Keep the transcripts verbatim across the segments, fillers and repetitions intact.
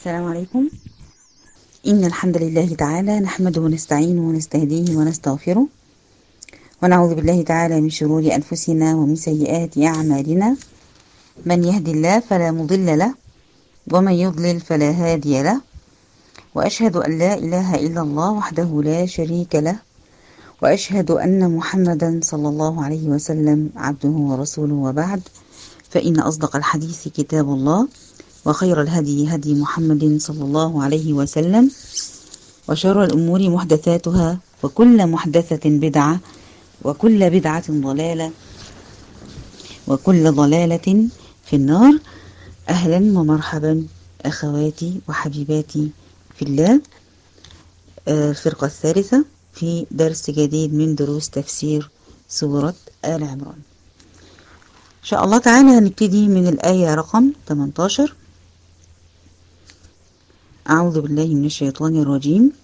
السلام عليكم. إن الحمد لله تعالى نحمده ونستعينه ونستهديه ونستغفره ونعوذ بالله تعالى من شرور أنفسنا ومن سيئات أعمالنا. من يهدي الله فلا مضل له ومن يضلل فلا هادي له، وأشهد أن لا إله إلا الله وحده لا شريك له، وأشهد أن محمدا صلى الله عليه وسلم عبده ورسوله، وبعد، فإن أصدق الحديث كتاب الله، وخير الهدي هدي محمد صلى الله عليه وسلم، وشر الأمور محدثاتها، وكل محدثة بدعة، وكل بدعة ضلالة، وكل ضلالة في النار. أهلا ومرحبا أخواتي وحبيباتي في الله، الفرقة الثالثة في درس جديد من دروس تفسير سورة آل عمران. إن شاء الله تعالى هنبتدي من الآية رقم ثمانية عشر. أعوذ بالله من الشيطان الرجيم.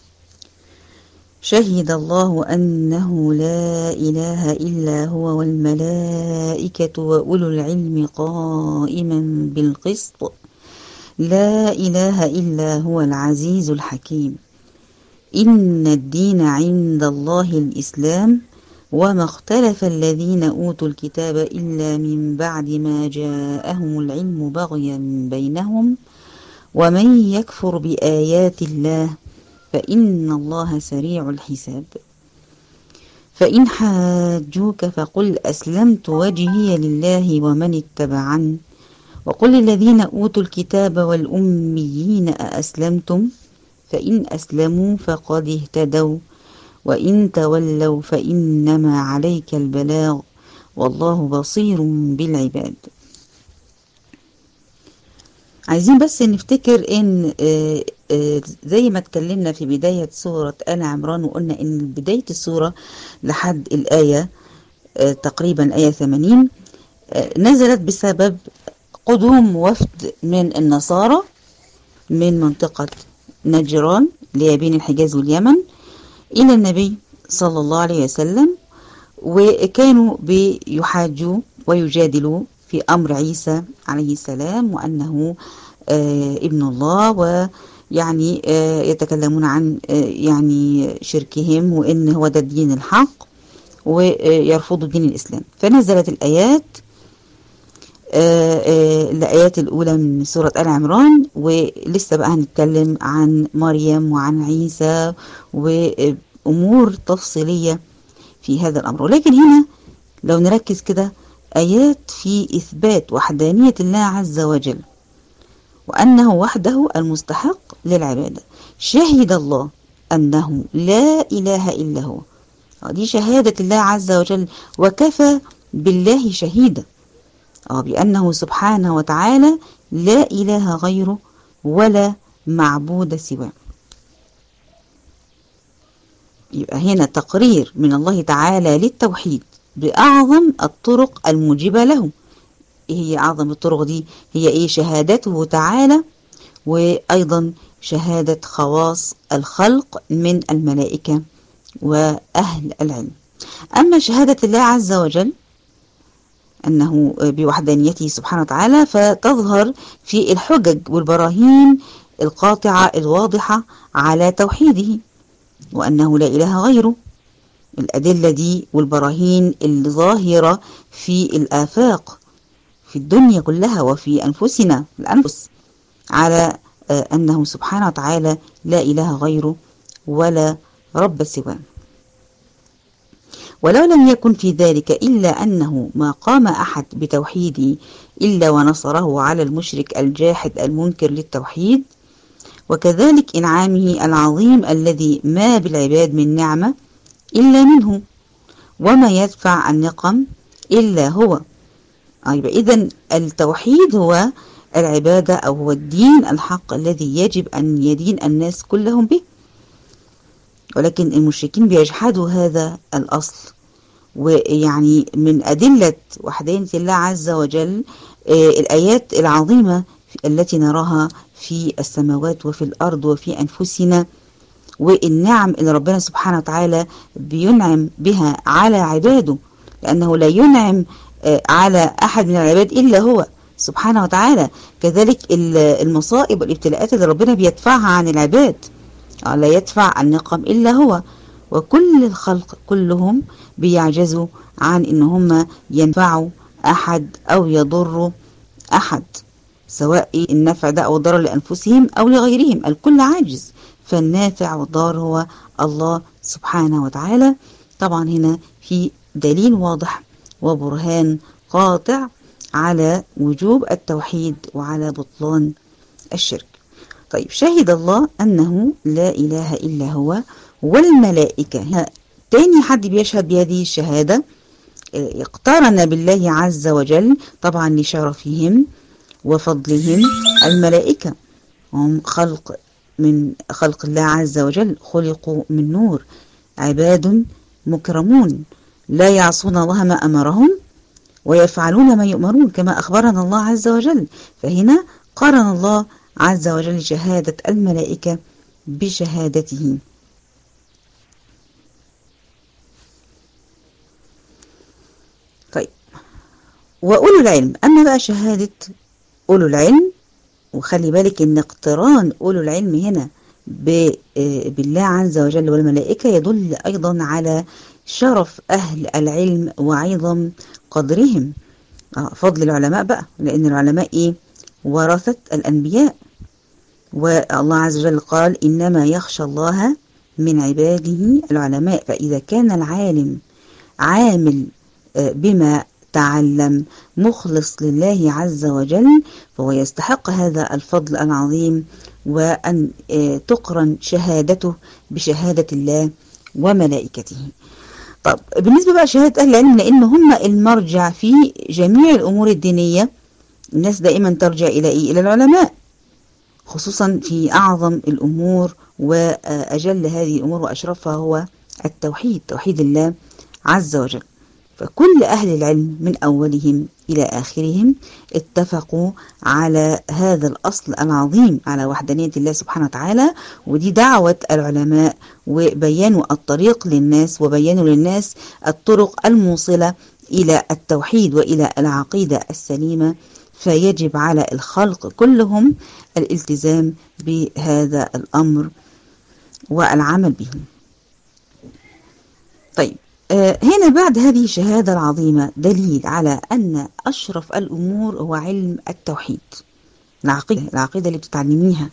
شهد الله أنه لا إله إلا هو والملائكة وأولو العلم قائما بالقسط لا إله إلا هو العزيز الحكيم. إن الدين عند الله الإسلام وما اختلف الذين أوتوا الكتاب إلا من بعد ما جاءهم العلم بغيا بينهم ومن يكفر بآيات الله فإن الله سريع الحساب. فإن حاجوك فقل أسلمت وجهي لله ومن اتبعني وقل للذين أوتوا الكتاب والأميين أأسلمتم فإن أسلموا فقد اهتدوا وإن تولوا فإنما عليك البلاغ والله بصير بالعباد. عايزين بس نفتكر ان آآ آآ زي ما اتكلمنا في بداية سورة آل عمران، وقلنا ان بداية السورة لحد الآية تقريبا آية ثمانين نزلت بسبب قدوم وفد من النصارى من منطقة نجران اللي هي بين الحجاز واليمن إلى النبي صلى الله عليه وسلم، وكانوا بيحاجوا ويجادلوا في أمر عيسى عليه السلام وأنه آه ابن الله، ويعني آه يتكلمون عن آه يعني شركهم وإن هو ده الدين الحق، ويرفضوا دين الإسلام. فنزلت الآيات آه آه الآيات الأولى من سورة آل عمران، ولسه بقى هنتكلم عن مريم وعن عيسى وأمور تفصيلية في هذا الأمر. ولكن هنا لو نركز كده آيات في إثبات وحدانية الله عز وجل وأنه وحده المستحق للعبادة. شهد الله أنه لا إله إلا هو، دي شهادة الله عز وجل، وكفى بالله شهيدا بأنه سبحانه وتعالى لا إله غيره ولا معبود سواه. يبقى هنا تقرير من الله تعالى للتوحيد بأعظم الطرق الموجبة له. هي أعظم الطرق دي هي إيه؟ شهادته تعالى، وأيضا شهادة خواص الخلق من الملائكة وأهل العلم. أما شهادة الله عز وجل أنه بوحدانيته سبحانه وتعالى فتظهر في الحجج والبراهين القاطعة الواضحة على توحيده وأنه لا إله غيره. الأدلة دي والبراهين الظاهرة في الآفاق في الدنيا كلها وفي أنفسنا الأنفس على أنه سبحانه وتعالى لا إله غيره ولا رب سواه. ولو لم يكن في ذلك إلا أنه ما قام أحد بتوحيده إلا ونصره على المشرك الجاحد المنكر للتوحيد، وكذلك إنعامه العظيم الذي ما بالعباد من نعمة إلا منه وما يدفع النقم إلا هو. يبقى إذن التوحيد هو العبادة أو هو الدين الحق الذي يجب أن يدين الناس كلهم به، ولكن المشركين بيجحدوا هذا الأصل. ويعني من أدلة وحدانية الله عز وجل الآيات العظيمة التي نراها في السماوات وفي الأرض وفي أنفسنا، والنعم اللي ربنا سبحانه وتعالى بينعم بها على عباده، لأنه لا ينعم على أحد من العباد إلا هو، سبحانه وتعالى. كذلك المصائب والابتلاءات اللي ربنا بيدفعها عن العباد، لا يدفع النقم إلا هو، وكل الخلق كلهم بيعجزوا عن إن هم ينفعوا أحد أو يضروا أحد، سواء النفع ده أو الضرر لأنفسهم أو لغيرهم، الكل عاجز. فالنافع والضار هو الله سبحانه وتعالى. طبعا هنا في دليل واضح وبرهان قاطع على وجوب التوحيد وعلى بطلان الشرك. طيب، شهد الله أنه لا إله إلا هو والملائكة. تاني حد بيشهد بهذه الشهادة اقترن بالله عز وجل طبعا لشرفهم وفضلهم. الملائكة هم خلق من خلق الله عز وجل، خلقوا من نور، عباد مكرمون لا يعصون الله ما أمرهم ويفعلون ما يؤمرون كما أخبرنا الله عز وجل. فهنا قارن الله عز وجل شهادة الملائكة بشهادته. طيب، وأولو العلم. أما بقى شهادة أولو العلم، وخلي بالك إن اقتران أولو العلم هنا بالله عز وجل والملائكة يدل أيضا على شرف أهل العلم وعظم قدرهم. فضل العلماء بقى، لأن العلماء إيه؟ ورثة الأنبياء. والله عز وجل قال إنما يخشى الله من عباده العلماء. فإذا كان العالم عامل بما تعلم مخلص لله عز وجل فهو يستحق هذا الفضل العظيم، وأن تقرن شهادته بشهادة الله وملائكته. طب بالنسبة بقى شهادة أهل العلم، لأن هم المرجع في جميع الأمور الدينية، الناس دائما ترجع إلى إيه؟ إلى العلماء، خصوصا في أعظم الأمور وأجل هذه الأمور وأشرفها هو التوحيد، توحيد الله عز وجل. فكل أهل العلم من أولهم إلى آخرهم اتفقوا على هذا الأصل العظيم، على وحدانية الله سبحانه وتعالى. ودي دعوة العلماء، وبيانوا الطريق للناس، وبيانوا للناس الطرق الموصلة إلى التوحيد وإلى العقيدة السليمة. فيجب على الخلق كلهم الالتزام بهذا الأمر والعمل به. طيب، هنا بعد هذه الشهادة العظيمة دليل على أن أشرف الأمور هو علم التوحيد، العقيدة العقيدة اللي بتتعلميها،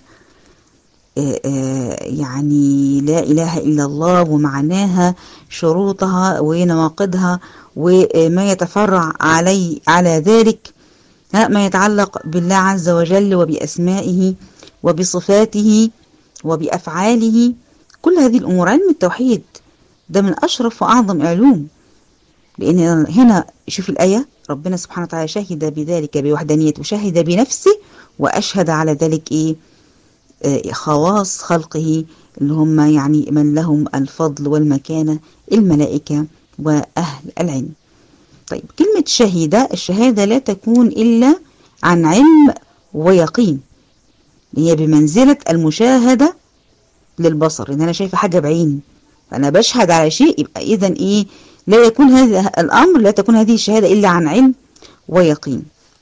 يعني لا إله إلا الله ومعناها، شروطها ونواقضها، وما يتفرع علي على ذلك، ما يتعلق بالله عز وجل وبأسمائه وبصفاته وبأفعاله. كل هذه الأمور علم التوحيد ده من أشرف وأعظم علوم. لأن هنا شوف الآية، ربنا سبحانه وتعالى شهد بذلك بوحدانيته، وشهد بنفسه، وأشهد على ذلك إيه؟ آه خواص خلقه اللي هم يعني من لهم الفضل والمكانة، الملائكة وأهل العلم. طيب، كلمة شهيدة، الشهادة لا تكون إلا عن علم ويقين، هي بمنزلة المشاهدة للبصر، إن أنا شايفة حاجة بعيني فأنا بشهد على شيء. يبقى إذن إيه؟ لا يكون هذا الأمر، لا تكون هذه الشهادة إلا عن علم ويقين.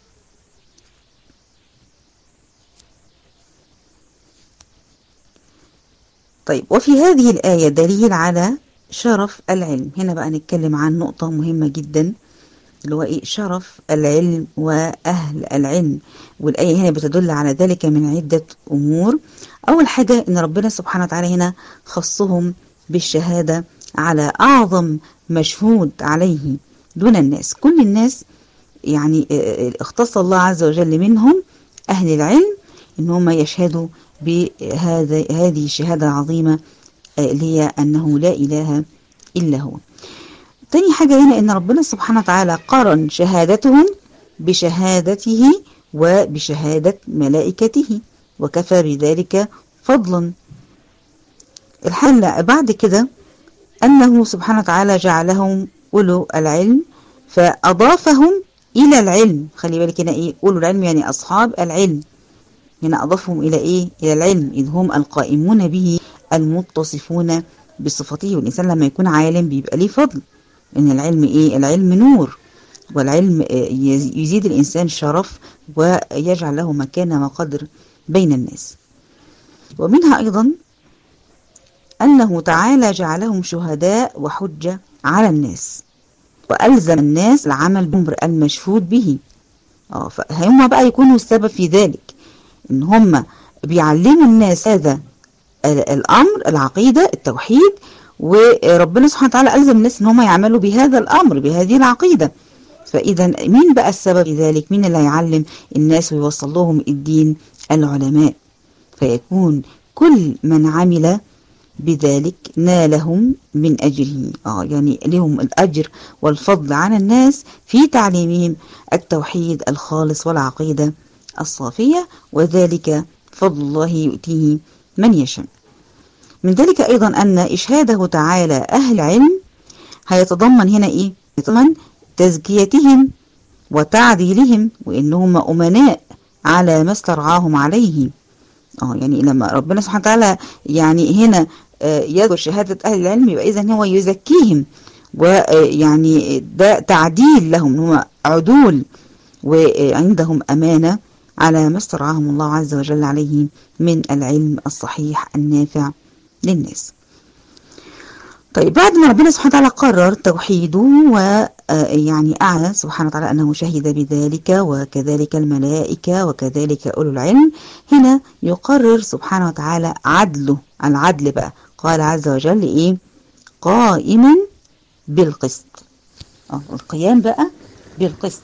طيب، وفي هذه الآية دليل على شرف العلم. هنا بقى نتكلم عن نقطة مهمة جدا، اللي هو إيه؟ شرف العلم وأهل العلم. والآية هنا بتدل على ذلك من عدة أمور. أول حاجة إن ربنا سبحانه وتعالى هنا خصهم بالشهادة على أعظم مشهود عليه دون الناس. كل الناس يعني اختص الله عز وجل منهم أهل العلم إن هم يشهدوا بهذا هذه الشهادة العظيمة اللي هي أنه لا إله إلا هو. تاني حاجة هنا إن ربنا سبحانه وتعالى قارن شهادتهم بشهادته وبشهادة ملائكته، وكفى بذلك فضلا. الحالة بعد كده أنه سبحانه وتعالى جعلهم أولو العلم فأضافهم إلى العلم. خلي بالك هنا إيه؟ أولو العلم يعني أصحاب العلم، هنا أضافهم إلى إيه؟ إلى العلم، إذ هم القائمون به المتصفون بصفته. والإنسان لما يكون عالم بيبقى ليه فضل، إن العلم إيه؟ العلم نور، والعلم يزيد الإنسان شرف ويجعل له مكانة وقدر بين الناس. ومنها أيضا أنه تعالى جعلهم شهداء وحجة على الناس، وألزم الناس العمل بالأمر المشهود به. اه فهم بقى يكونوا السبب في ذلك، إن هم بيعلموا الناس هذا الأمر، العقيدة، التوحيد، وربنا سبحانه وتعالى ألزم الناس إن هم يعملوا بهذا الأمر، بهذه العقيدة. فإذا مين بقى السبب في ذلك؟ مين اللي هيعلم الناس ويوصل لهم الدين؟ العلماء. فيكون كل من عمل بذلك نالهم من أجره، آه يعني لهم الأجر والفضل عن الناس في تعليمهم التوحيد الخالص والعقيدة الصافية، وذلك فضل الله يؤتيه من يشاء. من ذلك أيضا أن إشهاده تعالى أهل علم هيتضمن هنا إيه؟ يتضمن تزكيتهم وتعديلهم، وإنهم أمناء على ما استرعاهم عليه. اه يعني لما ربنا سبحانه وتعالى يعني هنا يذكر شهادة أهل العلم، يبقى إذن هو يزكيهم، ويعني ده تعديل لهم، هم عدول وعندهم أمانة على ما استرعاهم الله عز وجل عليه من العلم الصحيح النافع للناس. طيب بعد ما ربنا سبحانه وتعالى قرر توحيده ويعني أعلى سبحانه وتعالى أنه شهد بذلك، وكذلك الملائكة وكذلك أولو العلم، هنا يقرر سبحانه وتعالى عدله. العدل بقى قال عز وجل إيه؟ قائما بالقسط. اه القيام بقى بالقسط.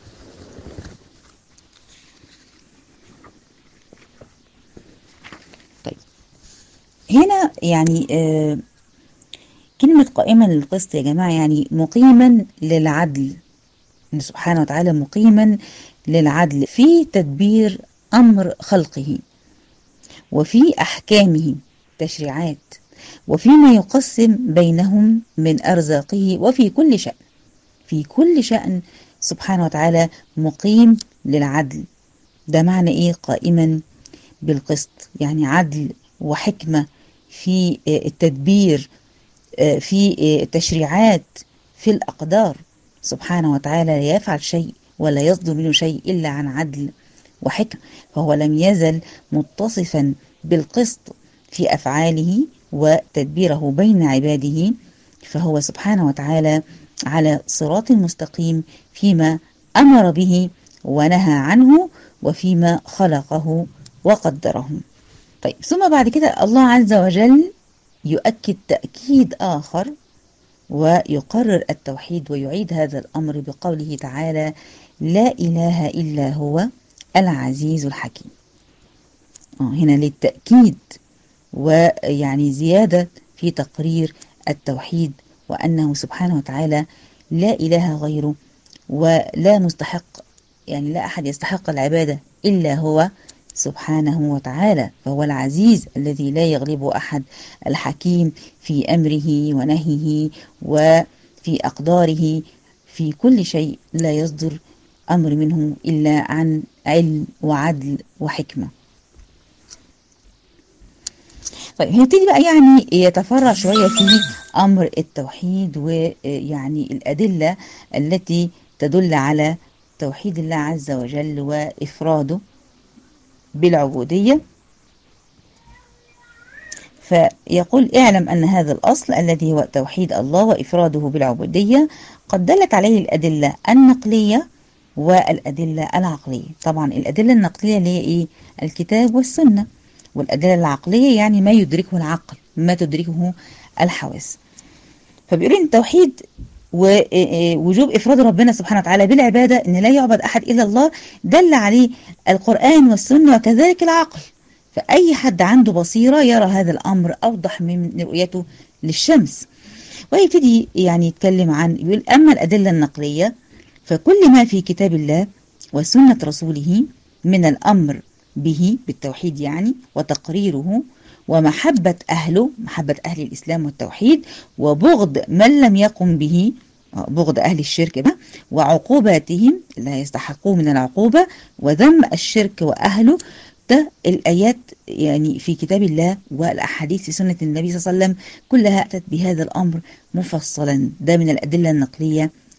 طيب هنا يعني آه كلمة قائما للقسط يا جماعة يعني مقيما للعدل، سبحانه وتعالى مقيما للعدل في تدبير أمر خلقه، وفي أحكامه تشريعات، وفيما يقسم بينهم من أرزاقه، وفي كل شأن. في كل شأن سبحانه وتعالى مقيم للعدل. ده معنى إيه قائما بالقسط؟ يعني عدل وحكمة في التدبير، في التشريعات، في الأقدار. سبحانه وتعالى لا يفعل شيء ولا يصدر منه شيء إلا عن عدل وحكمة، فهو لم يزل متصفا بالقسط في أفعاله وتدبيره بين عباده، فهو سبحانه وتعالى على صراط مستقيم فيما أمر به ونهى عنه، وفيما خلقه وقدره. طيب ثم بعد كده الله عز وجل يؤكد تأكيد آخر ويقرر التوحيد ويعيد هذا الأمر بقوله تعالى: لا إله إلا هو العزيز الحكيم. هنا للتأكيد ويعني زيادة في تقرير التوحيد، وأنه سبحانه وتعالى لا إله غيره، ولا مستحق يعني لا أحد يستحق العبادة إلا هو سبحانه وتعالى. فهو العزيز الذي لا يغلبه أحد، الحكيم في أمره ونهيه وفي أقداره، في كل شيء لا يصدر أمر منه إلا عن علم وعدل وحكمة. طيب هنبتدي بقى يعني يتفرع شوية في أمر التوحيد، ويعني الأدلة التي تدل على توحيد الله عز وجل وإفراده بالعبودية. فيقول: اعلم أن هذا الأصل الذي هو توحيد الله وإفراده بالعبودية قد دلت عليه الأدلة النقلية والأدلة العقلية. طبعا الأدلة النقلية اللي هي إيه؟ الكتاب والسنة. والأدلة العقلية يعني ما يدركه العقل، ما تدركه الحواس. فبيقول إن التوحيد ووجوب إفراد ربنا سبحانه وتعالى بالعبادة، إن لا يعبد أحد إلا الله، دل عليه القرآن والسنة وكذلك العقل. فأي حد عنده بصيرة يرى هذا الأمر أوضح من رؤيته للشمس. ويبتدي يعني يتكلم عن، يقول: أما الأدلة النقلية فكل ما في كتاب الله وسنة رسوله من الأمر به بالتوحيد يعني وتقريره، ومحبة أهله، محبة أهل الإسلام والتوحيد، وبغض من لم يقم به، بغض أهل الشرك بقى، وعقوباتهم لا يستحقون من العقوبة، وذم الشرك وأهله. ده الآيات يعني في كتاب الله والأحاديث في سنة النبي صلى الله عليه وسلم كلها أتت بهذا الأمر مفصلا. ده من الأدلة النقلية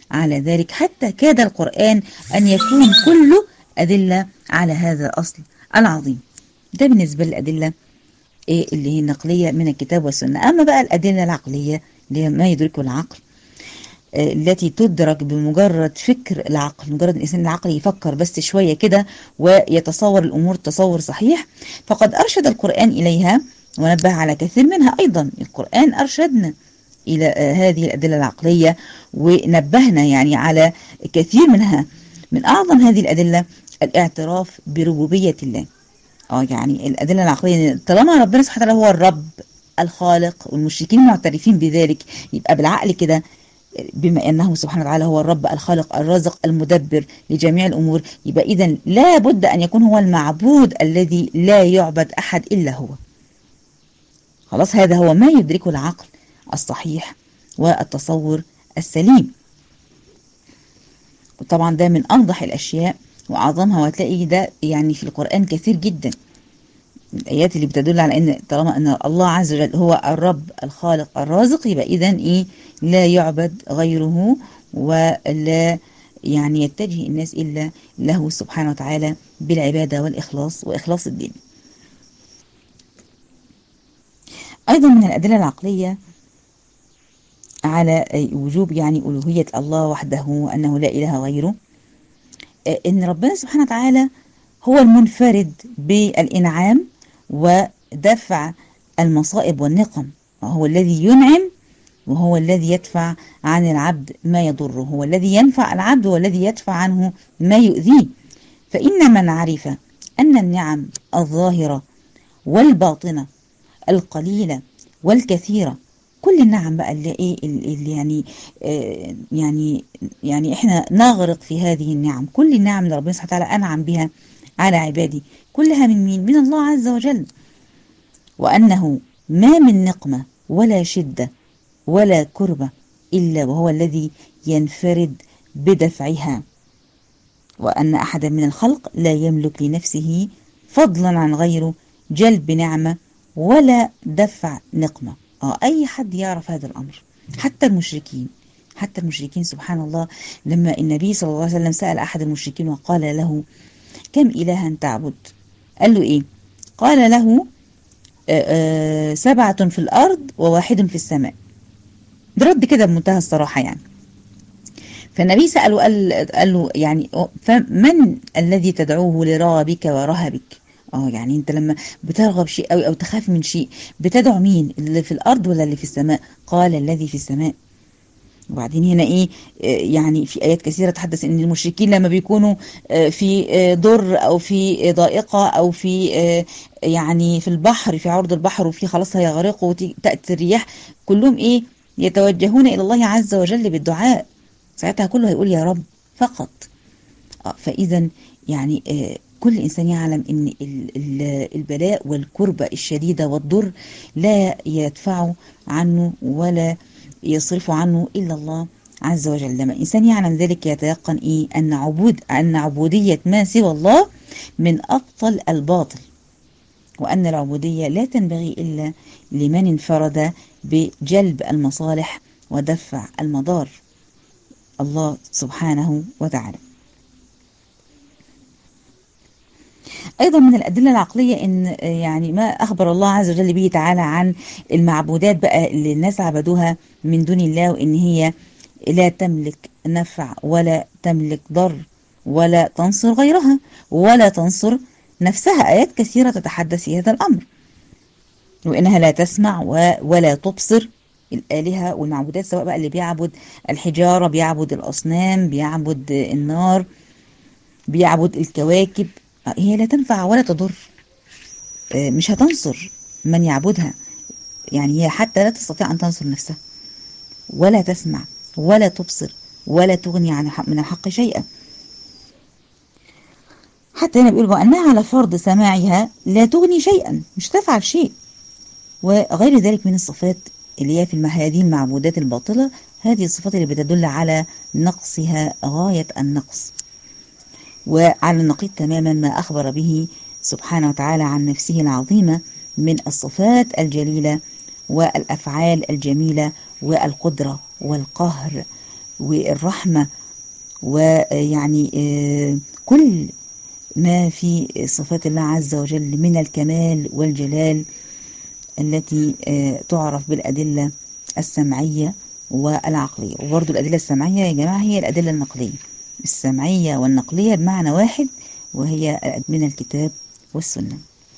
على ذلك، حتى كاد القرآن أن يكون كله أدلة على هذا الأصل العظيم. ده بالنسبة للأدلة إيه اللي هي النقلية من الكتاب والسنة. أما بقى الأدلة العقلية اللي هي ما يدركه العقل، التي تدرك بمجرد فكر العقل، مجرد الإنسان العقلي يفكر بس شوية كده ويتصور الأمور تصور صحيح، فقد أرشد القرآن إليها ونبه على كثير منها. أيضا القرآن أرشدنا إلى هذه الأدلة العقلية ونبهنا يعني على كثير منها. من أعظم هذه الأدلة الاعتراف بربوبية الله. اه يعني الأدلة العقلية، طالما ربنا سبحانه وتعالى هو الرب الخالق والمشركين معترفين بذلك، يبقى بالعقل كده بما أنه سبحانه وتعالى هو الرب الخالق الرازق المدبر لجميع الأمور، يبقى إذن لا بد أن يكون هو المعبود الذي لا يعبد أحد إلا هو. خلاص، هذا هو ما يدركه العقل الصحيح والتصور السليم. وطبعا ده من أوضح الأشياء وأعظمها، وهتلاقي ده يعني في القرآن كثير جدا الآيات اللي بتدل على أن طالما أن الله عز وجل هو الرب الخالق الرازق، يبقى إذن إيه لا يعبد غيره ولا يعني يتجه الناس إلا له سبحانه وتعالى بالعبادة والإخلاص وإخلاص الدين. أيضا من الأدلة العقلية على وجوب يعني ألوهية الله وحده أنه لا إله غيره، إن ربنا سبحانه وتعالى هو المنفرد بالإنعام ودفع المصائب والنقم، وهو الذي ينعم وهو الذي يدفع عن العبد ما يضره، هو الذي ينفع العبد والذي يدفع عنه ما يؤذيه. فإن من عرف أن النعم الظاهرة والباطنة القليلة والكثيرة، كل النعم بقى اللي ايه اللي يعني آه يعني يعني احنا نغرق في هذه النعم، كل النعم اللي ربنا سبحانه وتعالى انعم بها على عبادي كلها من مين؟ من الله عز وجل. وأنه ما من نقمة ولا شدة ولا كربة إلا وهو الذي ينفرد بدفعها، وأن أحدا من الخلق لا يملك لنفسه فضلا عن غيره جلب نعمة ولا دفع نقمة. آه أي حد يعرف هذا الأمر، حتى المشركين، حتى المشركين سبحان الله. لما النبي صلى الله عليه وسلم سأل أحد المشركين وقال له كم إلها تعبد؟ قال له إيه؟ قال له آآ آآ سبعة في الأرض وواحد في السماء. برد كده بمنتهى الصراحة يعني. فالنبي سأله قال, قال له يعني فمن الذي تدعوه لرغبك ورهبك؟ اه يعني انت لما بترغب شيء أو, أو تخاف من شيء بتدعو مين؟ اللي في الأرض ولا اللي في السماء؟ قال الذي في السماء. وبعدين هنا ايه يعني في آيات كثيرة تحدث ان المشركين لما بيكونوا في ضر او في ضائقة او في يعني في البحر، في عرض البحر وفي خلاص هيغرقوا وتأتي الرياح، كلهم ايه يتوجهون الى الله عز وجل بالدعاء، ساعتها كله هيقول يا رب فقط. فاذا يعني كل إنسان يعلم أن البلاء والكربة الشديدة والضر لا يدفع عنه ولا يصرف عنه إلا الله عز وجل. لما الإنسان يعلم ذلك يتيقن إيه أن عبود أن عبودية ما سوى الله من أبطل الباطل، وأن العبودية لا تنبغي إلا لمن انفرد بجلب المصالح ودفع المضار، الله سبحانه وتعالى. أيضا من الأدلة العقلية إن يعني ما أخبر الله عز وجل به تعالى عن المعبودات بقى اللي الناس عبدوها من دون الله، وإن هي لا تملك نفع ولا تملك ضر ولا تنصر غيرها ولا تنصر نفسها. آيات كثيرة تتحدث في هذا الأمر، وإنها لا تسمع ولا تبصر. الآلهة والمعبودات سواء بقى اللي بيعبد الحجارة، بيعبد الأصنام، بيعبد النار، بيعبد الكواكب، هي لا تنفع ولا تضر، مش هتنصر من يعبدها، يعني هي حتى لا تستطيع أن تنصر نفسها ولا تسمع ولا تبصر ولا تغني عن من الحق شيئا. حتى هنا بيقول وأنها على فرض سماعها لا تغني شيئا، مش تفعل شيء، وغير ذلك من الصفات اللي هي في هذه المعبودات الباطلة. هذه الصفات اللي بتدل على نقصها غاية النقص، وعلى النقيض تماما ما أخبر به سبحانه وتعالى عن نفسه العظيمة من الصفات الجليلة والأفعال الجميلة والقدرة والقهر والرحمة، ويعني كل ما في صفات الله عز وجل من الكمال والجلال التي تعرف بالأدلة السمعية والعقلية. وبرضو الأدلة السمعية يا جماعة هي الأدلة النقلية، السمعية والنقلية بمعنى واحد، وهي من الكتاب والسنة.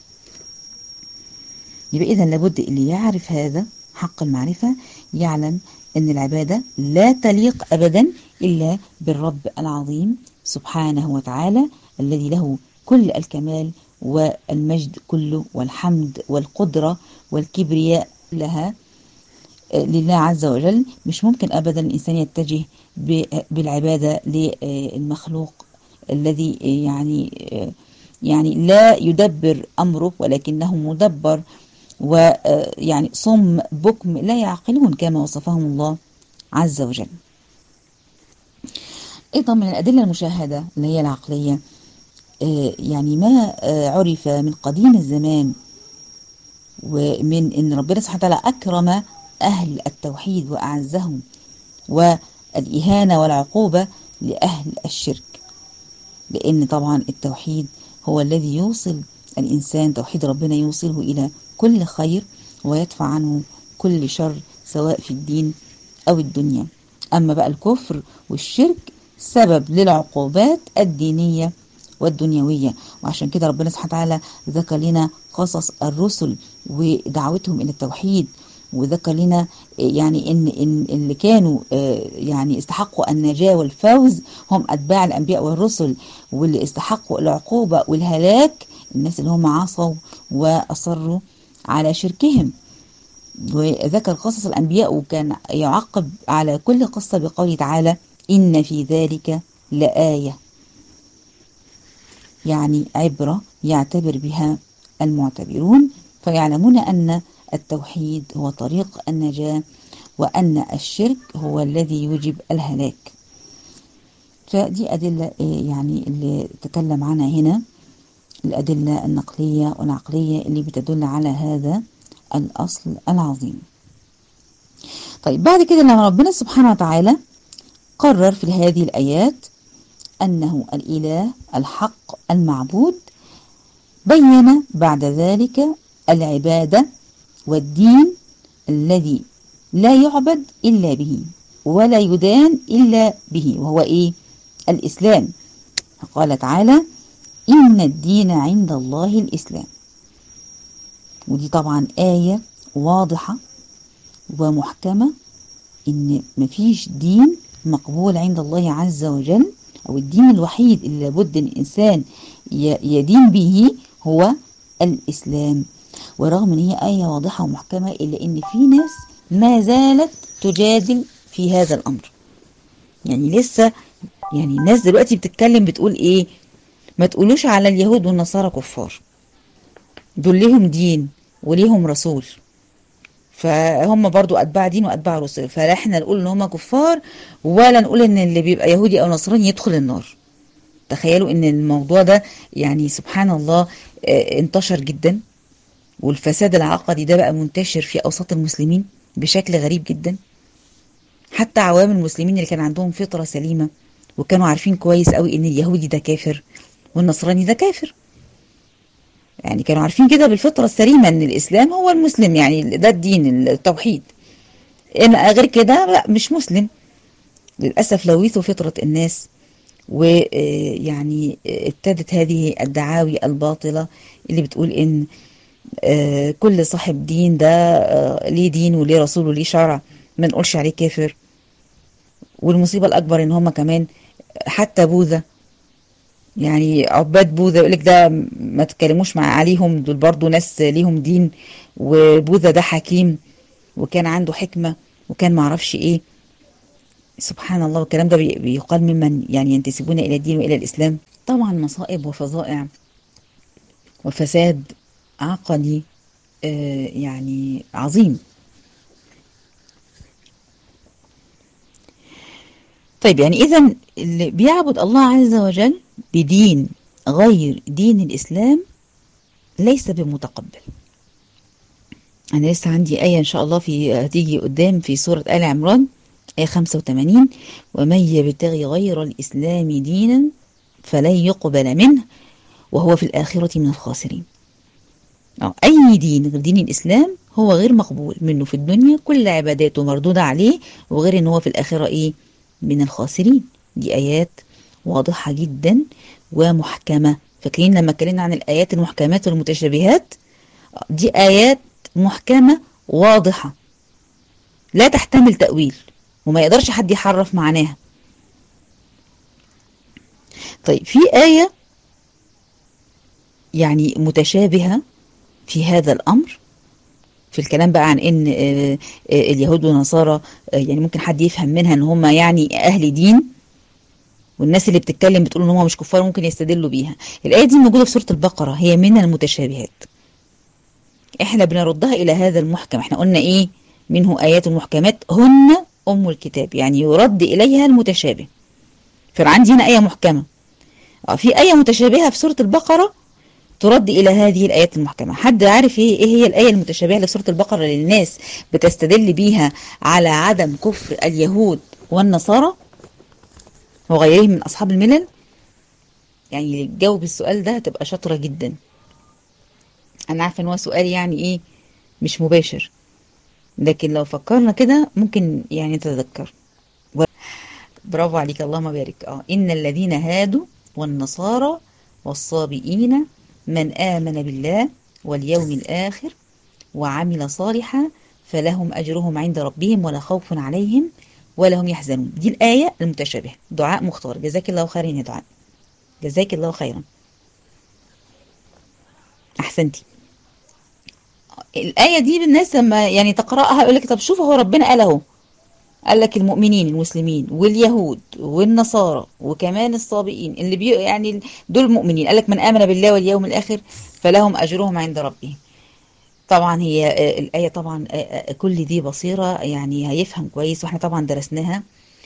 يبقى إذن لابد اللي يعرف هذا حق المعرفة يعلم أن العبادة لا تليق أبدا إلا بالرب العظيم سبحانه وتعالى، الذي له كل الكمال والمجد كله والحمد والقدرة والكبرياء لها لله عز وجل. مش ممكن أبدا الإنسان يتجه بالعبادة للمخلوق الذي يعني يعني لا يدبر أمره، ولكنه مدبر، ويعني صم بكم لا يعقلون كما وصفهم الله عز وجل. أيضا من الأدلة المشاهدة اللي هي العقلية، يعني ما عرف من قديم الزمان ومن أن ربنا سبحانه وتعالى أكرم أهل التوحيد وأعزهم، والإهانة والعقوبة لأهل الشرك، لأن طبعا التوحيد هو الذي يوصل الإنسان، توحيد ربنا يوصله إلى كل خير ويدفع عنه كل شر سواء في الدين أو الدنيا. أما بقى الكفر والشرك سبب للعقوبات الدينية والدنيوية. وعشان كده ربنا سبحانه وتعالى ذكر لنا قصص الرسل ودعوتهم إلى التوحيد، وذكر لنا يعني إن, إن اللي كانوا يعني استحقوا النجاة والفوز هم أتباع الأنبياء والرسل، واللي استحقوا العقوبة والهلاك الناس اللي هم عصوا وأصروا على شركهم. وذكر قصص الأنبياء، وكان يعقب على كل قصة بقوله تعالى: إن في ذلك لآية، يعني عبرة يعتبر بها المعتبرون، فيعلمون أن التوحيد هو طريق النجاة، وأن الشرك هو الذي يوجب الهلاك. فدي أدلة يعني اللي تكلم عنها هنا، الأدلة النقلية والعقلية اللي بتدل على هذا الأصل العظيم. طيب بعد كده لما ربنا سبحانه وتعالى قرر في هذه الآيات أنه الإله الحق المعبود، بين بعد ذلك العبادة والدين الذي لا يعبد إلا به ولا يدان إلا به، وهو إيه؟ الإسلام. قال تعالى: إن الدين عند الله الإسلام. ودي طبعا آية واضحة ومحكمة إن مفيش دين مقبول عند الله عز وجل، أو الدين الوحيد اللي لابد أن الإنسان يدين به هو الإسلام. ورغم أن هي آية واضحة ومحكمة، إلا أن في ناس ما زالت تجادل في هذا الأمر. يعني لسه يعني الناس دلوقتي بتتكلم بتقول إيه؟ ما تقولوش على اليهود والنصارى كفار، دول ليهم دين وليهم رسول، فهم برضو أتباع دين وأتباع رسول، فلا احنا نقول ان هم كفار ولا نقول ان اللي بيبقى يهودي أو نصراني يدخل النار. تخيلوا ان الموضوع ده يعني سبحان الله انتشر جدا، والفساد العقدي ده بقى منتشر في أوساط المسلمين بشكل غريب جدا. حتى عوام المسلمين اللي كان عندهم فطرة سليمة وكانوا عارفين كويس قوي ان اليهودي ده كافر والنصراني ده كافر، يعني كانوا عارفين كده بالفطرة السليمة ان الإسلام هو المسلم، يعني ده الدين التوحيد، إن غير كده لا مش مسلم. للأسف لوثوا فطرة الناس، ويعني ابتدت هذه الدعاوي الباطلة اللي بتقول إن كل صاحب دين ده ليه دين وليه رسول وليه شرع، ما نقولش عليه كافر. والمصيبة الأكبر إن هم كمان حتى بوذا، يعني عباد بوذا يقول لك ده ما تكلموش مع عليهم، دول برضو ناس ليهم دين، وبوذا ده حكيم وكان عنده حكمة وكان معرفش ايه. سبحان الله، والكلام ده بيقال ممن يعني ينتسبون الى الدين والى الاسلام. طبعا مصائب وفظائع وفساد عقدي آه يعني عظيم. طيب يعني اذا اللي بيعبد الله عز وجل بدين غير دين الإسلام ليس بمتقبل. أنا لسه عندي آية إن شاء الله في هتيجي قدام في سورة آل عمران، آية خمسة وثمانين: ومن يبتغي غير الإسلام دينا فلن يقبل منه وهو في الآخرة من الخاسرين. أي دين غير دين الإسلام هو غير مقبول منه في الدنيا، كل عباداته مردودة عليه، وغير إن هو في الآخرة إيه؟ من الخاسرين. دي آيات واضحة جدا ومحكمة. فاكرين لما اتكلمنا عن الآيات المحكمات والمتشابهات؟ دي آيات محكمة واضحة لا تحتمل تأويل، وما يقدرش حد يحرف معناها. طيب في آية يعني متشابهة في هذا الأمر، في الكلام بقى عن ان اليهود والنصارى يعني ممكن حد يفهم منها ان هم يعني اهل دين، والناس اللي بتتكلم بتقول ان هم مش كفار ممكن يستدلوا بيها. الآية دي موجودة في سورة البقرة، هي من المتشابهات. احنا بنردها الى هذا المحكم. احنا قلنا ايه؟ منه آيات المحكمات هن ام الكتاب، يعني يرد اليها المتشابه. فانا عندي هنا آية محكمة، في آية متشابهة في سورة البقرة ترد إلى هذه الآيات المحكمة. حد عارف إيه إيه هي الآية المتشابهة لسورة البقرة اللي الناس بتستدل بيها على عدم كفر اليهود والنصارى وغيرهم من أصحاب الملل؟ يعني اللي تجاوب السؤال ده تبقى شاطرة جدا. أنا عارفة إن هو سؤال يعني إيه مش مباشر، لكن لو فكرنا كده ممكن يعني نتذكر. برافو عليك، اللهم بارك. اه إن الذين هادوا والنصارى والصابئين من آمن بالله واليوم الآخر وعمل صالحا فلهم أجرهم عند ربهم ولا خوف عليهم ولا هم يحزنون. دي الآية المتشابهة. دعاء مختار، جزاك الله خيرا يا دعاء، جزاك الله خيرا، أحسنتي. الآية دي بالناس لما يعني تقرأها يقول لك طب شوف هو ربنا قال اهو، قال لك المؤمنين المسلمين واليهود والنصارى وكمان الصابئين اللي بي يعني دول مؤمنين، قال لك من آمن بالله واليوم الآخر فلهم أجرهم عند ربهم. طبعا هي الآية طبعا كل دي بصيرة يعني هيفهم كويس، واحنا طبعا درسناها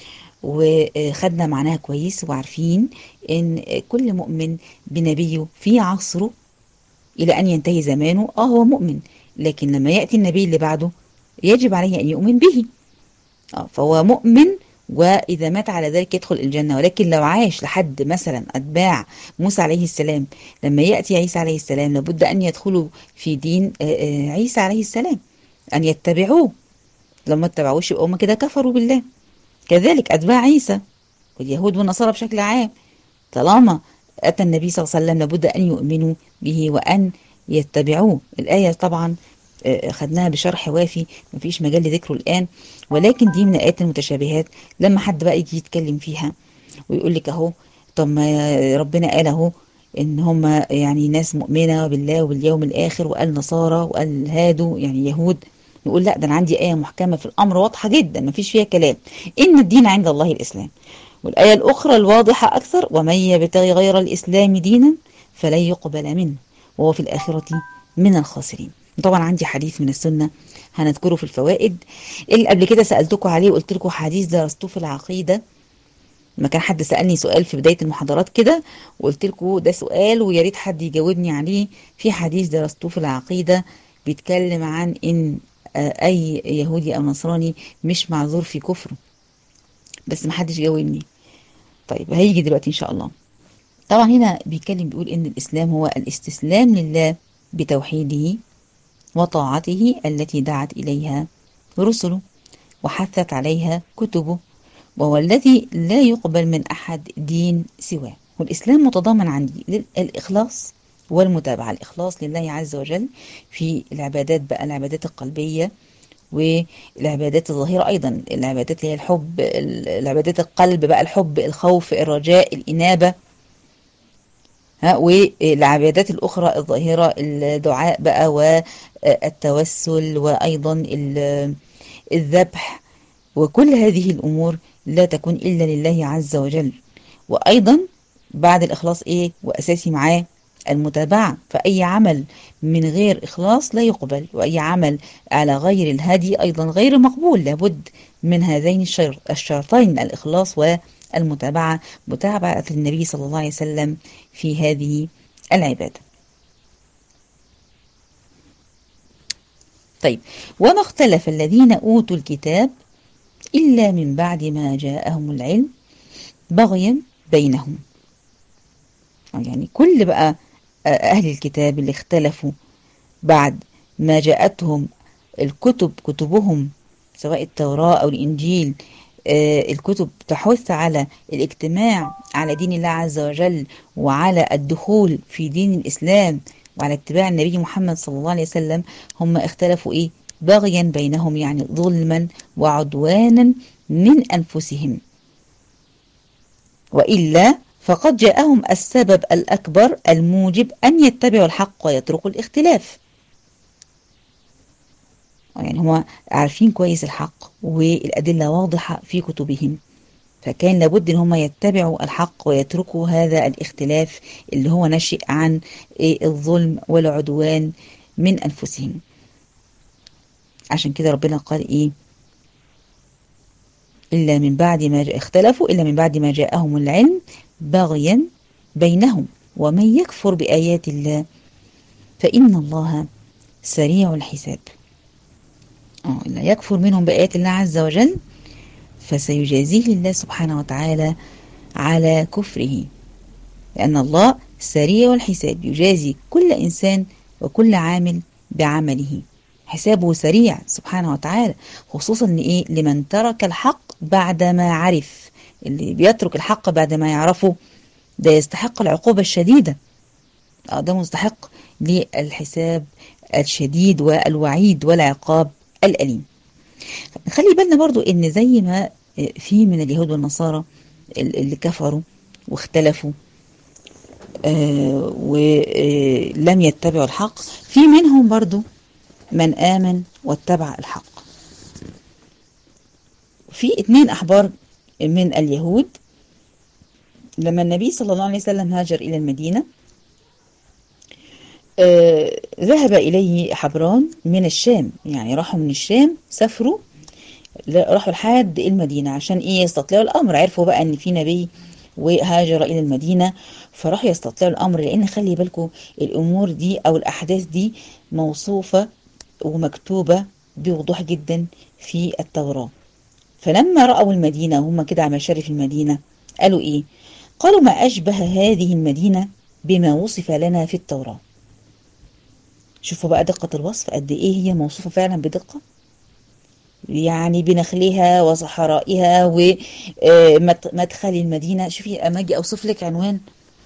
وخدنا معناها كويس، وعارفين ان كل مؤمن بنبيه في عصره إلى أن ينتهي زمانه اه هو مؤمن، لكن لما يأتي النبي اللي بعده يجب عليه أن يؤمن به. اه فهو مؤمن، وإذا مات على ذلك يدخل الجنة. ولكن لو عاش لحد مثلا أتباع موسى عليه السلام، لما يأتي عيسى عليه السلام لابد أن يدخلوا في دين عيسى عليه السلام، أن يتبعوه. لما اتبعوش يبقوا هم كده كفروا بالله. كذلك أتباع عيسى واليهود والنصارى بشكل عام، طالما أتى النبي صلى الله عليه وسلم لابد أن يؤمنوا به وأن يتبعوه. الآية طبعا خدناها بشرح وافي، مفيش مجال لذكره الآن، ولكن دي من الآيات المتشابهات. لما حد بقى يجي يتكلم فيها ويقول لك اهو طب ما ربنا قال اهو ان هم يعني ناس مؤمنة بالله واليوم الآخر، وقال نصارى وقال هادوا يعني يهود، نقول لا ده انا عندي آية محكمة في الأمر واضحة جدا مفيش فيها كلام، إن الدين عند الله الإسلام. والآية الأخرى الواضحة أكثر: ومن يبتغي غير الإسلام دينا فلن يقبل منه وهو في الآخرة من الخاسرين. طبعا عندي حديث من السنة هنذكره في الفوائد، اللي قبل كده سألتكم عليه وقلت لكم حديث درستوه في العقيدة. ما كان حد سألني سؤال في بداية المحاضرات كده وقلت لكم ده سؤال ويا ريت حد يجاوبني عليه. في حديث درستوه في العقيدة بيتكلم عن ان اي يهودي او نصراني مش معذور في كفره، بس ما حدش جاوبني. طيب هيجي دلوقتي ان شاء الله. طبعا هنا بيتكلم بيقول ان الاسلام هو الاستسلام لله بتوحيده وطاعته التي دعت إليها رسله وحثت عليها كتبه، وهو الذي لا يقبل من أحد دين سواه. والإسلام متضمن عندي الإخلاص والمتابعة. الإخلاص لله عز وجل في العبادات بقى، العبادات القلبية والعبادات الظاهرة أيضا، العبادات اللي هي الحب، العبادات القلب بقى، الحب الخوف الرجاء الإنابة، ها، والعبادات الأخرى الظاهرة الدعاء بقى والتوسل وأيضا الذبح، وكل هذه الأمور لا تكون إلا لله عز وجل. وأيضا بعد الإخلاص إيه وأساسي معاه المتابعة، فأي عمل من غير إخلاص لا يقبل، وأي عمل على غير الهدي أيضا غير مقبول. لابد من هذين الشرطين، الإخلاص والمتابعة، متابعة النبي صلى الله عليه وسلم في هذه العبادة. طيب، وما اختلف الذين أوتوا الكتاب إلا من بعد ما جاءهم العلم بغيا بينهم. يعني كل بقى أهل الكتاب اللي اختلفوا بعد ما جاءتهم الكتب كتبهم سواء التوراة أو الإنجيل، الكتب تحث على الاجتماع على دين الله عز وجل وعلى الدخول في دين الإسلام وعلى اتباع النبي محمد صلى الله عليه وسلم، هم اختلفوا إيه؟ بغيا بينهم، يعني ظلما وعدوانا من أنفسهم، وإلا فقد جاءهم السبب الأكبر الموجب أن يتبعوا الحق ويتركوا الاختلاف. يعني هم عارفين كويس الحق والأدلة واضحة في كتبهم، فكان لابد ان هم يتبعوا الحق ويتركوا هذا الاختلاف اللي هو نشئ عن الظلم والعدوان من أنفسهم. عشان كده ربنا قال إيه؟ إلا من بعد ما اختلفوا إلا من بعد ما جاءهم العلم بغيا بينهم ومن يكفر بآيات الله فإن الله سريع الحساب. اه لا يكفر منهم بآيات الله عز وجل فسيجازيه الله سبحانه وتعالى على كفره، لأن الله سريع الحساب، يجازي كل إنسان وكل عامل بعمله، حسابه سريع سبحانه وتعالى، خصوصا لإيه؟ لمن ترك الحق بعدما عرف. اللي بيترك الحق بعدما يعرفه ده يستحق العقوبة الشديدة، ده مستحق للحساب الشديد والوعيد والعقاب الأليم. خلي بالنا برضو ان زي ما في من اليهود والنصارى اللي كفروا واختلفوا آه ولم يتبعوا الحق، في منهم برضو من آمن واتبع الحق. في اتنين أحبار من اليهود لما النبي صلى الله عليه وسلم هاجر إلى المدينة آه ذهب إليه حبران من الشام، يعني راحوا من الشام سافروا راحوا لحد المدينة عشان ايه؟ يستطلعوا الأمر. عرفوا بقى ان في نبي وهاجر إلى المدينة، فراحوا يستطلعوا الأمر، لأن خلي بالكم الأمور دي أو الأحداث دي موصوفة ومكتوبة بوضوح جدا في التوراة. فلما رأوا المدينة وهم كده على مشارف المدينة قالوا ايه؟ قالوا ما أشبه هذه المدينة بما وصف لنا في التوراة. شوفوا بقى دقة الوصف قد ايه هي موصوفة فعلا بدقة، يعني بنخلها وصحرائها ومدخل المدينة. شوفي اما اجي اوصف لك عنوان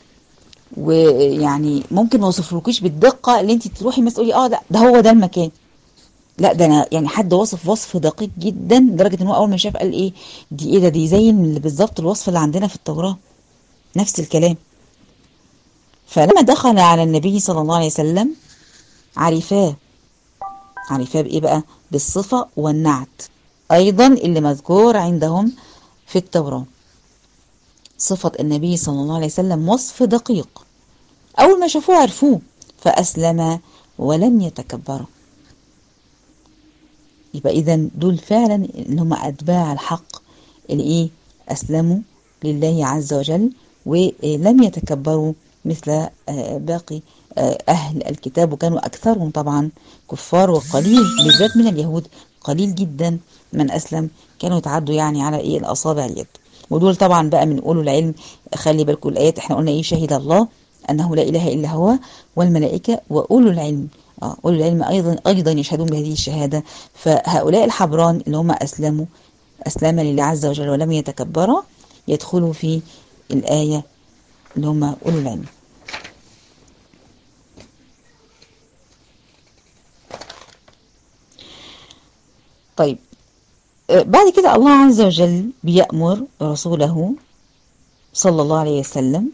ويعني ممكن ما اوصفلكيش بالدقة اللي انت تروحي مثلا تقولي اه ده, ده هو ده المكان، لا ده انا يعني حد وصف وصف دقيق جدا لدرجة ان هو اول ما شاف قال ايه دي؟ ايه ده؟ دي زي بالظبط الوصف اللي عندنا في التوراة، نفس الكلام. فلما دخل على النبي صلى الله عليه وسلم عرفاه عرفاه بايه بقى؟ بالصفة والنعت ايضا اللي مذكور عندهم في التوراة. صفة النبي صلى الله عليه وسلم وصف دقيق، اول ما شافوه عرفوه فاسلم ولم يتكبروا. يبقى اذا دول فعلا اللي هم اتباع الحق اللي ايه؟ اسلموا لله عز وجل ولم يتكبروا مثل باقي أهل الكتاب، وكانوا أكثرهم طبعا كفار، وقليل بالذات من اليهود قليل جدا من أسلم، كانوا يتعدوا يعني على إيه؟ الأصابع اليد. ودول طبعا بقى من أولو العلم. خلي بالكم الآيات احنا قلنا إيه؟ شهد الله أنه لا إله إلا هو والملائكة وأولو العلم. آه أولو العلم أيضا أيضا يشهدون بهذه الشهادة. فهؤلاء الحبران اللي هم أسلموا أسلم لله عز وجل ولم يتكبروا يدخلوا في الآية اللي هم أولو العلم. طيب بعد كده الله عز وجل بيأمر رسوله صلى الله عليه وسلم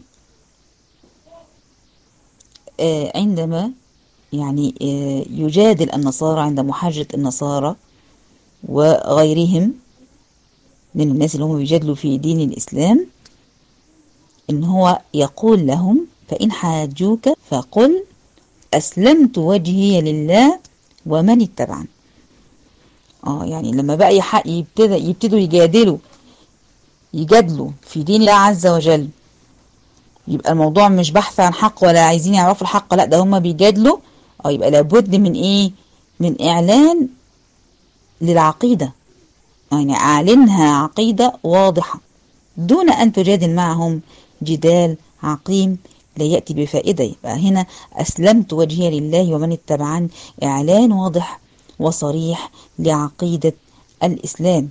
عندما يعني يجادل النصارى عند محاجة النصارى وغيرهم من الناس اللي هم بيجادلوا في دين الإسلام، إن هو يقول لهم فإن حاجوك فقل أسلمت وجهي لله ومن اتبعني. اه يعني لما بقى يحق يبتدى يبتدوا يجادلوا يجادلوا في دين الله عز وجل، يبقى الموضوع مش بحث عن حق ولا عايزين يعرفوا الحق، لا ده هم بيجادلوا. اه يبقى لابد من ايه؟ من اعلان للعقيدة، يعني أعلنها عقيدة واضحة دون أن تجادل معهم جدال عقيم لا يأتي بفائدة. يبقى هنا أسلمت وجهي لله ومن اتبعني، إعلان واضح وصريح لعقيدة الإسلام.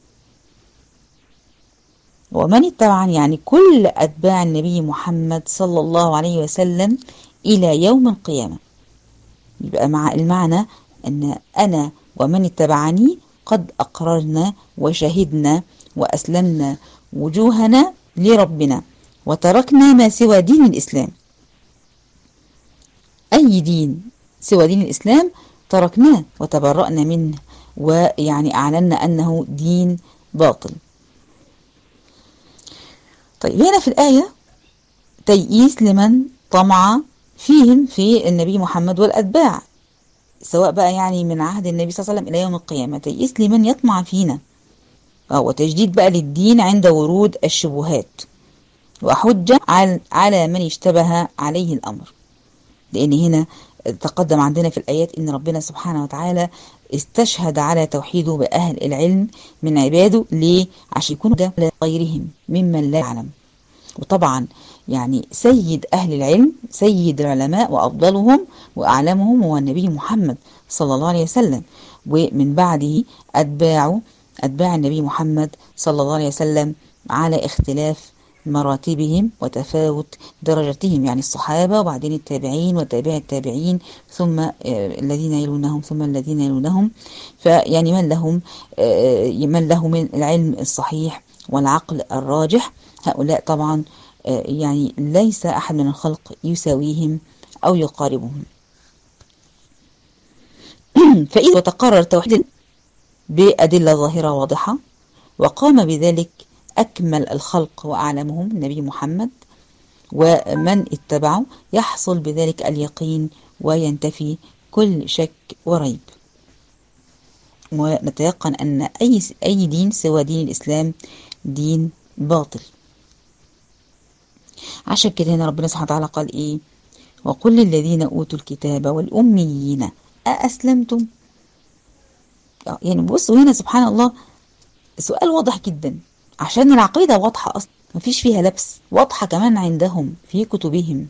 ومن اتبعني يعني كل أتباع النبي محمد صلى الله عليه وسلم إلى يوم القيامة. يبقى مع المعنى أن أنا ومن اتبعني قد أقررنا وشهدنا وأسلمنا وجوهنا لربنا وتركنا ما سوى دين الإسلام. أي دين سوى دين الإسلام تركناه وتبرأنا منه، ويعني أعلنا أنه دين باطل. طيب هنا في الآية تيئيس لمن طمع فيهم في النبي محمد والأتباع، سواء بقى يعني من عهد النبي صلى الله عليه وسلم إلى يوم القيامة. تيئيس لمن يطمع فينا، وتجديد بقى للدين عند ورود الشبهات، وحجة على من اشتبه عليه الأمر. لأن هنا تقدم عندنا في الآيات إن ربنا سبحانه وتعالى استشهد على توحيده بأهل العلم من عباده، ليه؟ عشان يكونوا ده لغيرهم ممن لا يعلم. وطبعا يعني سيد أهل العلم، سيد العلماء وأفضلهم وأعلمهم هو النبي محمد صلى الله عليه وسلم، ومن بعده أتباعه أتباع النبي محمد صلى الله عليه وسلم على اختلاف مراتبهم وتفاوت درجتهم، يعني الصحابة وبعدين التابعين وتابع التابعين ثم الذين يلونهم ثم الذين يلونهم. فيعني من لهم من له من العلم الصحيح والعقل الراجح، هؤلاء طبعا يعني ليس أحد من الخلق يساويهم أو يقاربهم. فإذا تقرر توحيد بأدلة ظاهرة واضحة وقام بذلك أكمل الخلق وأعلمهم النبي محمد ومن اتبعه، يحصل بذلك اليقين وينتفي كل شك وريب، ونتيقن أن أي أي دين سوى دين الإسلام دين باطل. عشان كده هنا ربنا سبحانه وتعالى قال إيه؟ وقل للذين أوتوا الكتاب والأميين أأسلمتم؟ يعني بصوا هنا سبحان الله سؤال واضح جدا، عشان العقيدة واضحة أصلا مفيش فيها لبس، واضحة كمان عندهم في كتبهم.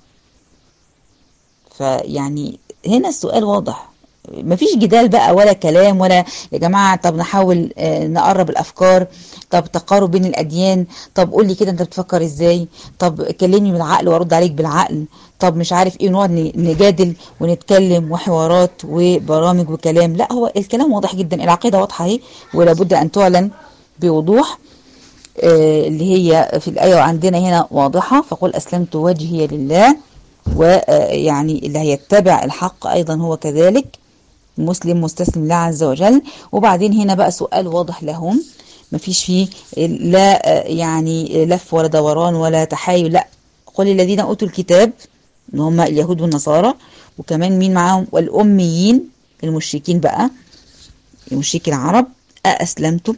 فيعني هنا السؤال واضح، مفيش جدال بقى ولا كلام ولا يا جماعة طب نحاول نقرب الأفكار، طب تقارب بين الأديان، طب قول لي كده أنت بتفكر إزاي، طب كلمني بالعقل وأرد عليك بالعقل، طب مش عارف إيه، نقعد نجادل ونتكلم وحوارات وبرامج وكلام. لا، هو الكلام واضح جدا، العقيدة واضحة اهي ولابد أن تعلن بوضوح، اللي هي في الآية وعندنا هنا واضحة. فقل أسلمت وجهي لله، ويعني اللي هيتبع الحق أيضا هو كذلك مسلم مستسلم لله عز وجل. وبعدين هنا بقى سؤال واضح لهم، مفيش فيه لا يعني لف ولا دوران ولا تحايل، لا. قل الذين أوتوا الكتاب اللي هم اليهود والنصارى، وكمان مين معاهم؟ والأميين المشركين بقى، المشركين العرب، أأسلمتم؟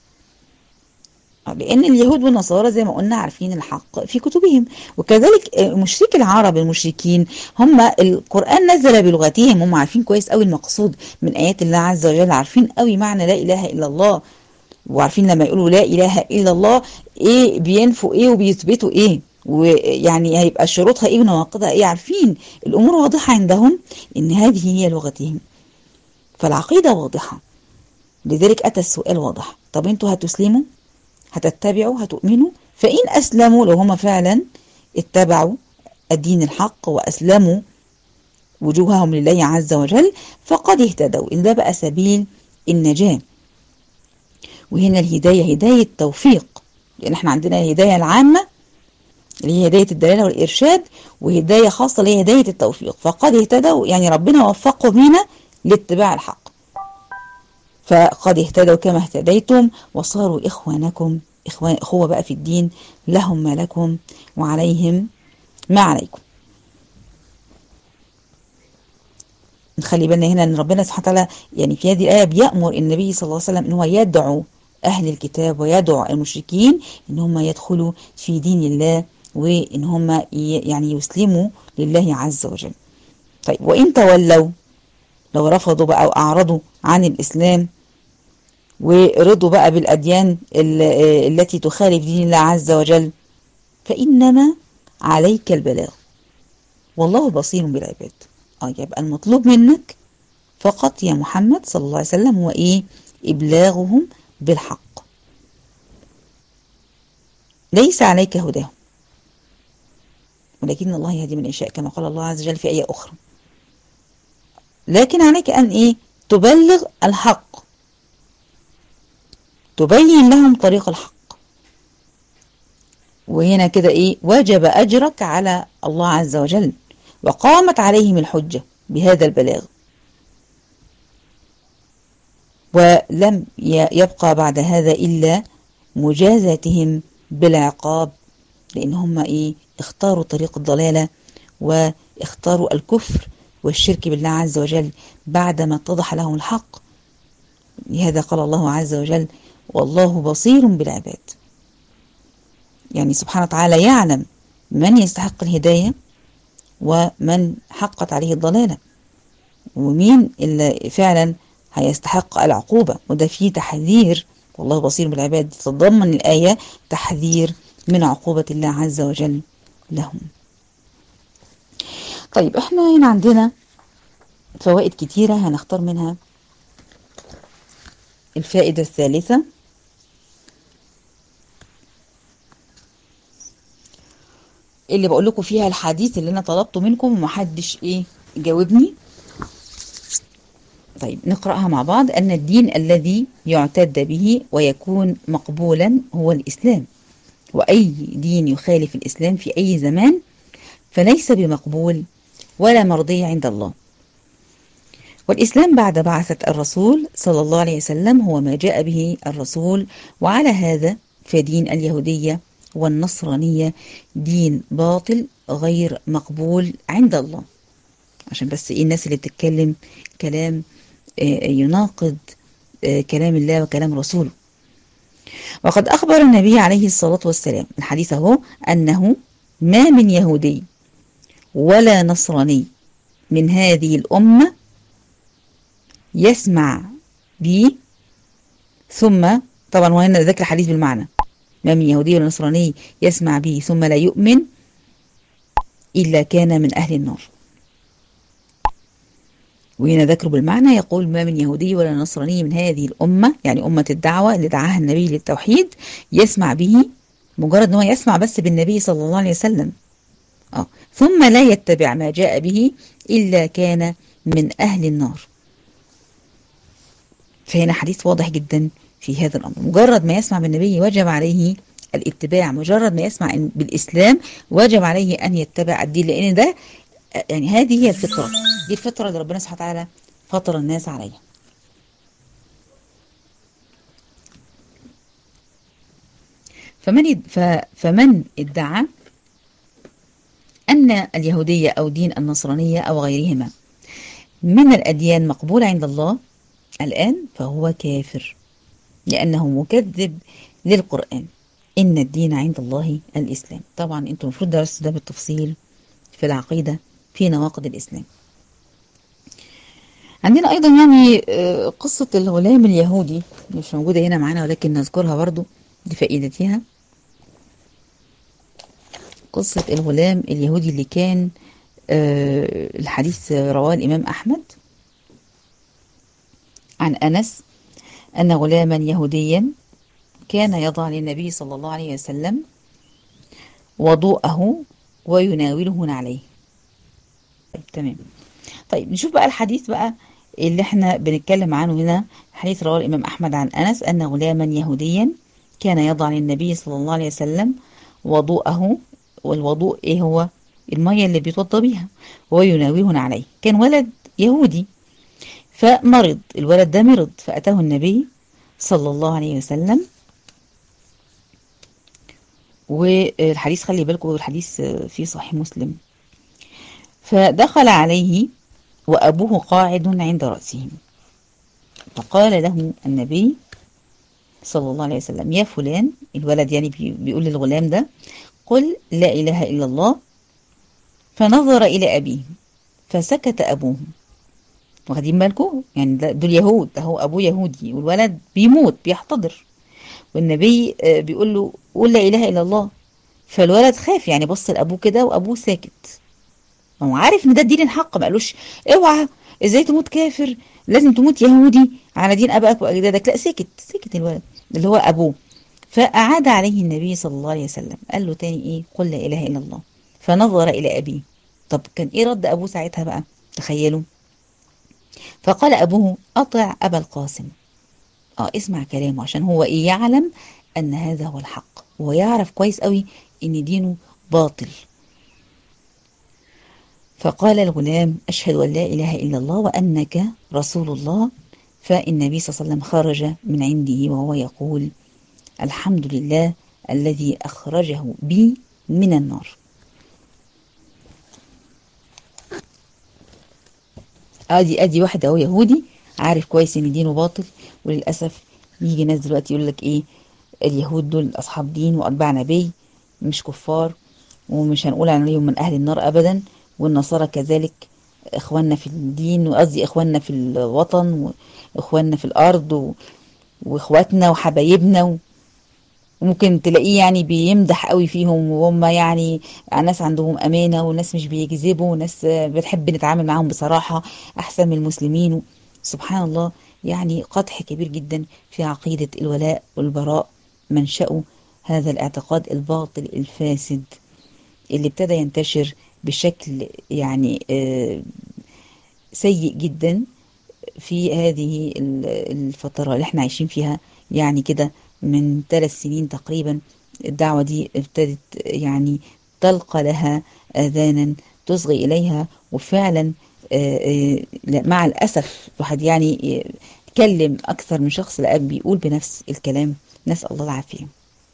لأن اليهود والنصارى زي ما قلنا عارفين الحق في كتبهم، وكذلك مشرك العرب المشركين هم القرآن نزل بلغتهم، هم عارفين كويس قوي المقصود من آيات الله عز وجل، عارفين قوي معنى لا إله إلا الله، وعارفين لما يقولوا لا إله إلا الله إيه بينفوا إيه وبيثبتوا إيه، ويعني هيبقى شروطها إيه ونواقضها إيه، عارفين الأمور واضحة عندهم إن هذه هي لغتهم. فالعقيدة واضحة، لذلك أتى السؤال واضح. طب أنتوا هتسلموا؟ هتتبعوا؟ هتؤمنوا؟ فإن أسلموا، لو هم فعلا اتبعوا الدين الحق وأسلموا وجوههم لله عز وجل فقد اهتدوا، إن ده بقى سبيل النجاة. وهنا الهداية هداية توفيق، لأن احنا عندنا الهداية العامة اللي هي هداية الدلالة والإرشاد، وهداية خاصة اللي هي هداية التوفيق. فقد اهتدوا يعني ربنا وفقهم هنا لاتباع الحق، فقد اهتدوا كما اهتديتم وصاروا إخوانكم، إخوان أخوة بقى في الدين، لهم ما لكم وعليهم ما عليكم. نخلي بالنا هنا أن ربنا سبحانه وتعالى يعني في هذه الآية بيأمر النبي صلى الله عليه وسلم أنه يدعو أهل الكتاب ويدعو المشركين أن هم يدخلوا في دين الله، وأن هم يعني يسلموا لله عز وجل. طيب وإن تولوا، لو رفضوا بقى وأعرضوا عن الإسلام ورضوا بقى بالأديان التي تخالف دين الله عز وجل، فإنما عليك البلاغ والله بصير بالعباد. اه يبقى المطلوب منك فقط يا محمد صلى الله عليه وسلم هو ايه؟ إبلاغهم بالحق، ليس عليك هداهم ولكن الله يهدي من يشاء كما قال الله عز وجل في آية أخرى. لكن عليك أن إيه؟ تبلغ الحق، تبين لهم طريق الحق. وهنا كده إيه؟ وجب أجرك على الله عز وجل، وقامت عليهم الحجة بهذا البلاغ، ولم يبقى بعد هذا إلا مجازاتهم بالعقاب، لأن هم إيه؟ اختاروا طريق الضلالة واختاروا الكفر والشرك بالله عز وجل بعدما اتضح لهم الحق. لهذا قال الله عز وجل والله بصير بالعباد، يعني سبحانه وتعالى يعلم من يستحق الهداية ومن حقت عليه الضلالة، ومين اللي فعلا هيستحق العقوبة. وده فيه تحذير، والله بصير بالعباد تتضمن الآية تحذير من عقوبة الله عز وجل لهم. طيب احنا هنا عندنا فوائد كتيرة، هنختار منها الفائدة الثالثة. اللي بقول لكم فيها الحديث اللي انا طلبته منكم ومحدش ايه جاوبني. طيب نقرأها مع بعض. أن الدين الذي يعتد به ويكون مقبولا هو الإسلام، وأي دين يخالف الإسلام في أي زمان فليس بمقبول ولا مرضي عند الله. والإسلام بعد بعثة الرسول صلى الله عليه وسلم هو ما جاء به الرسول، وعلى هذا فدين اليهودية والنصرانية دين باطل غير مقبول عند الله. عشان بس إيه الناس اللي بتتكلم كلام يناقض كلام الله وكلام رسوله. وقد أخبر النبي عليه الصلاة والسلام الحديث هو أنه ما من يهودي ولا نصراني من هذه الأمة يسمع بي ثم، طبعا وهنا ذكر الحديث بالمعنى، ما من يهودي ولا نصراني يسمع بي ثم لا يؤمن إلا كان من أهل النار. وهنا ذكره بالمعنى، يقول ما من يهودي ولا نصراني من هذه الأمة، يعني أمة الدعوة اللي دعاها النبي للتوحيد، يسمع به، مجرد أنه يسمع بس بالنبي صلى الله عليه وسلم آه. ثم لا يتبع ما جاء به إلا كان من أهل النار. فهنا حديث واضح جدا في هذا الأمر. مجرد ما يسمع بالنبي وجب عليه الاتباع، مجرد ما يسمع بالإسلام وجب عليه أن يتبع الدين، لأن ده يعني هذه هي الفطرة، دي الفطرة اللي ربنا سبحانه وتعالى فطر الناس عليها. فمن فمن ادعى أن اليهودية أو دين النصرانية أو غيرهما من الأديان مقبولة عند الله الآن فهو كافر، لأنه مكذب للقرآن. إن الدين عند الله الإسلام. طبعا أنتم المفروض درستوا ده بالتفصيل في العقيدة في نواقض الإسلام. عندنا أيضا يعني قصة الغلام اليهودي مش موجودة هنا معانا ولكن نذكرها برضو لفائدتها. قصة الغلام اليهودي اللي كان الحديث رواه الإمام أحمد عن أنس أن غلاما يهوديا كان يضع للنبي صلى الله عليه وسلم وضوءه ويناوله عليه. تمام. طيب نشوف بقى الحديث بقى اللي احنا بنتكلم عنه هنا. حديث رواه الإمام أحمد عن أنس أن غلاما يهوديا كان يضع للنبي صلى الله عليه وسلم وضوءه، والوضوء ايه هو؟ المية اللي بيتوضى بيها، ويناوله عليه. كان ولد يهودي فمرض، الولد ده مرض، فأتاه النبي صلى الله عليه وسلم. والحديث خلي بالكم الحديث في صحيح مسلم. فدخل عليه وأبوه قاعد عند رأسه، فقال له النبي صلى الله عليه وسلم يا فلان، الولد يعني بيقول للغلام ده قل لا إله إلا الله. فنظر إلى أبيه فسكت أبوه، واخدين بالكم؟ يعني دول يهود، اهو ابوه يهودي والولد بيموت بيحتضر، والنبي بيقول له قول لا اله الا الله. فالولد خاف، يعني بص لابوه كده وابوه ساكت، هو عارف ان ده الدين الحق، ما قالوش اوعى ازاي تموت كافر، لازم تموت يهودي على دين ابائك واجدادك، لا سكت سكت الولد اللي هو ابوه. فأعاد عليه النبي صلى الله عليه وسلم، قال له تاني ايه؟ قل لا اله الا الله. فنظر الى ابيه. طب كان ايه رد ابوه ساعتها بقى؟ تخيلوا. فقال ابوه اطع ابا القاسم. اه اسمع كلامه، عشان هو ايه؟ يعلم ان هذا هو الحق، ويعرف كويس قوي ان دينه باطل. فقال الغلام أشهد أن لا إله إلا الله وأنك رسول الله. فالنبي صلى الله عليه وسلم خرج من عنده وهو يقول الحمد لله الذي أخرجه بي من النار. ادي ادي واحد اهو يهودي عارف كويس ان دينه باطل، وللاسف يجي ناس دلوقتي يقول لك ايه؟ اليهود دول اصحاب دين واتباع نبي، مش كفار، ومش هنقول عليهم من اهل النار ابدا، والنصارى كذلك اخواننا في الدين، وقصدي اخواننا في الوطن، واخواننا في الارض، و... واخواتنا وحبايبنا. وممكن تلاقيه يعني بيمدح قوي فيهم، وهم يعني ناس عندهم امانه، وناس مش بيكذبوا، وناس بتحب نتعامل معاهم بصراحه احسن من المسلمين. سبحان الله، يعني قدح كبير جدا في عقيده الولاء والبراء، منشأه هذا الاعتقاد الباطل الفاسد اللي ابتدى ينتشر بشكل يعني سيء جدا في هذه الفترة اللي احنا عايشين فيها. يعني كده من ثلاث سنين تقريبا الدعوة دي ابتدت يعني تلقى لها آذانا تصغي إليها، وفعلا مع الأسف الواحد يعني يتكلم أكثر من شخص لأب بيقول بنفس الكلام، نسأل الله العافية.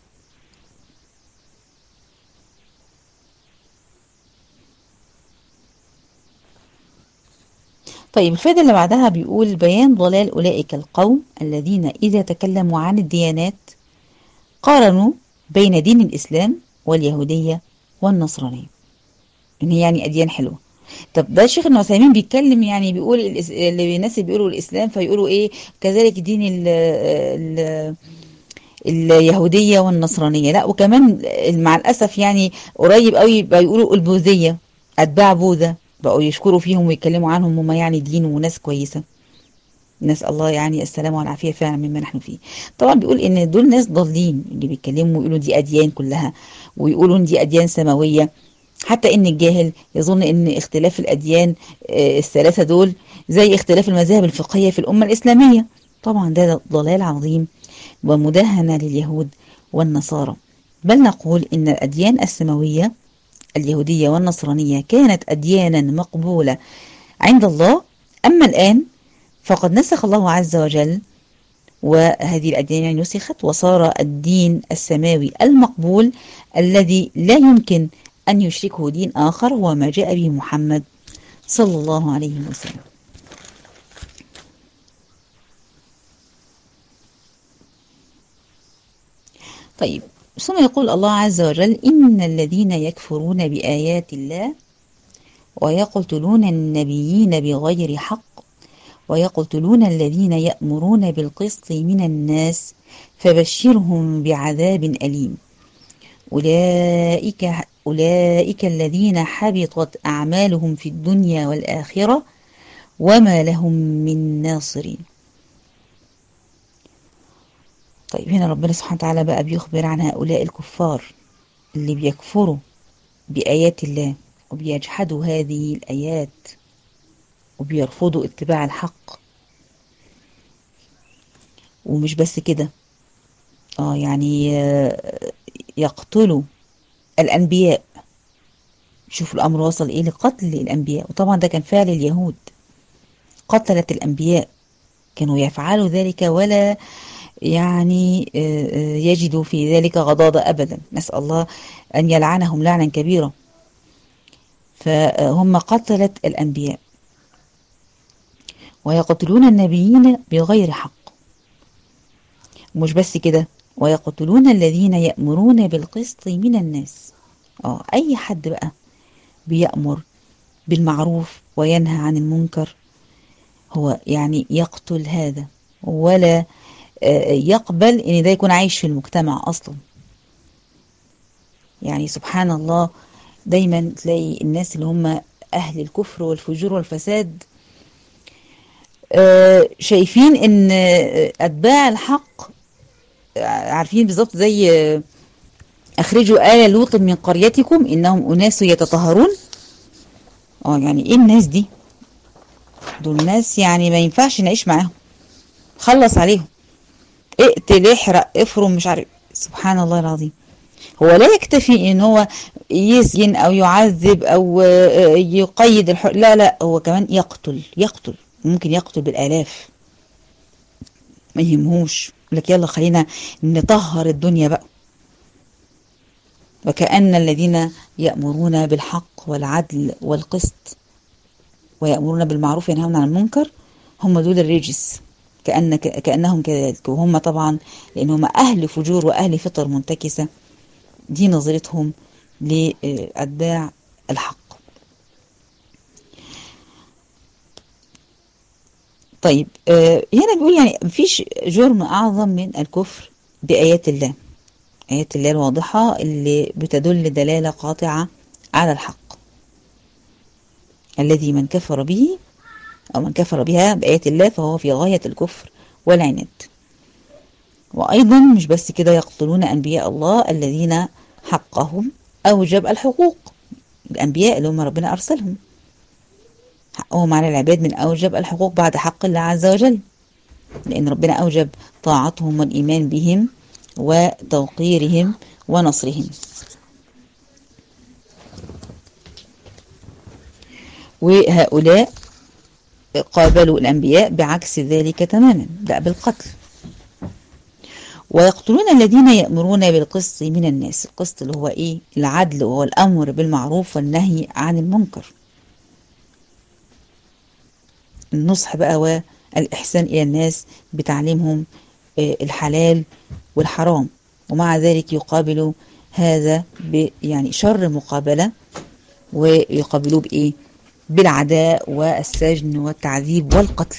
طيب الفائدة اللي بعدها بيقول بيان ضلال أولئك القوم الذين إذا تكلموا عن الديانات قارنوا بين دين الإسلام واليهودية والنصرانية، إن هي يعني أديان حلوة. طب ده الشيخ ابن عثيمين بيتكلم، يعني بيقول الإس... اللي الناس بيقولوا الإسلام فيقولوا إيه كذلك دين ال... ال... اليهودية والنصرانية، لا وكمان مع الأسف يعني قريب قوي بيقولوا البوذية، أتباع بوذا بقوا يشكروا فيهم ويتكلموا عنهم هم يعني دين وناس كويسة، نسأل الله يعني السلامة والعافية فعلا مما نحن فيه. طبعا بيقول ان دول ناس ضالين اللي بيتكلموا ويقولوا دي أديان كلها، ويقولوا ان دي أديان سماوية، حتى ان الجاهل يظن ان اختلاف الأديان الثلاثة دول زي اختلاف المذاهب الفقهية في الأمة الإسلامية. طبعا ده ضلال عظيم ومداهنة لليهود والنصارى. بل نقول ان الأديان السماوية اليهودية والنصرانية كانت أديانا مقبولة عند الله، أما الآن فقد نسخ الله عز وجل وهذه الأديان نسخت، وصار الدين السماوي المقبول الذي لا يمكن أن يشركه دين آخر هو ما جاء به محمد صلى الله عليه وسلم. طيب ثم يقول الله عز وجل إن الذين يكفرون بآيات الله ويقتلون النبيين بغير حق ويقتلون الذين يأمرون بالقسط من الناس فبشرهم بعذاب أليم أولئك, أولئك الذين حبطت أعمالهم في الدنيا والآخرة وما لهم من ناصرين. طيب هنا ربنا سبحانه وتعالى بقى بيخبر عن هؤلاء الكفار اللي بيكفروا بآيات الله وبيجحدوا هذه الآيات وبيرفضوا اتباع الحق. ومش بس كده، اه يعني يقتلوا الأنبياء. شوفوا الأمر وصل إيه؟ لقتل الأنبياء. وطبعا ده كان فعل اليهود، قتلت الأنبياء، كانوا يفعلوا ذلك ولا يعني يجدوا في ذلك غضاضة أبدا، نسأل الله أن يلعنهم لعنا كبيرا. فهم قتلت الأنبياء ويقتلون النبيين بغير حق. مش بس كده، ويقتلون الذين يأمرون بالقسط من الناس. اه أي حد بقى بيأمر بالمعروف وينهى عن المنكر هو يعني يقتل هذا ولا يقبل ان ده يكون عايش في المجتمع اصلا. يعني سبحان الله، دايما تلاقي الناس اللي هم اهل الكفر والفجور والفساد شايفين ان اتباع الحق عارفين بالظبط، زي اخرجوا آل لوط من قريتكم انهم اناس يتطهرون. اه يعني ايه الناس دي؟ دول ناس يعني ما ينفعش نعيش معاهم، خلص عليهم، اقتل احرق افرم مش عارف. سبحان الله العظيم. هو لا يكتفي ان هو يسجن او يعذب او يقيد الحر، لا لا، هو كمان يقتل يقتل ممكن يقتل بالالاف، ما يهمهوش، لك يلا خلينا نطهر الدنيا بقى. وكأن الذين يأمرون بالحق والعدل والقسط ويأمرون بالمعروف وينهون عن المنكر هم دول الرجس، كأن كأنهم كذلك. وهم طبعا لأنهم أهل فجور وأهل فطر منتكسة، دي نظرتهم لأتباع الحق. طيب هنا بيقول يعني مفيش جرم أعظم من الكفر بآيات الله، آيات الله الواضحة اللي بتدل دلالة قاطعة على الحق، الذي من كفر به أو من كفر بها بآيات الله فهو في غاية الكفر والعناد. وأيضا مش بس كده، يقتلون أنبياء الله الذين حقهم أوجب الحقوق، الأنبياء اللي هم ربنا أرسلهم حقهم على العباد من أوجب الحقوق بعد حق الله عز وجل، لأن ربنا أوجب طاعتهم والإيمان بهم وتوقيرهم ونصرهم. وهؤلاء قابلوا الأنبياء بعكس ذلك تماما، لا بالقتل. ويقتلون الذين يأمرون بالقسط من الناس، القسط اللي هو إيه؟ العدل، وهو الأمر بالمعروف والنهي عن المنكر، النصح بقى والإحسان إلى الناس بتعليمهم الحلال والحرام. ومع ذلك يقابلوا هذا ب يعني شر مقابلة، ويقابلوه بإيه؟ بالعداء والسجن والتعذيب والقتل.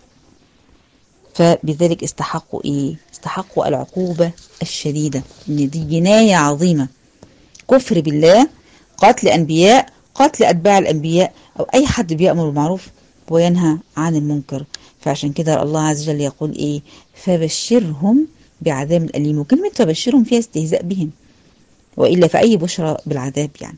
فبذلك استحقوا إيه؟ استحقوا العقوبة الشديدة، إن دي جناية عظيمة، كفر بالله، قتل أنبياء، قتل أتباع الأنبياء، أو أي حد بيأمر بالمعروف وينهى عن المنكر. فعشان كده الله عز وجل يقول إيه؟ فبشرهم بعذاب أليم. وكلمة فبشرهم فيها استهزاء بهم، وإلا فأي بشرى بالعذاب يعني،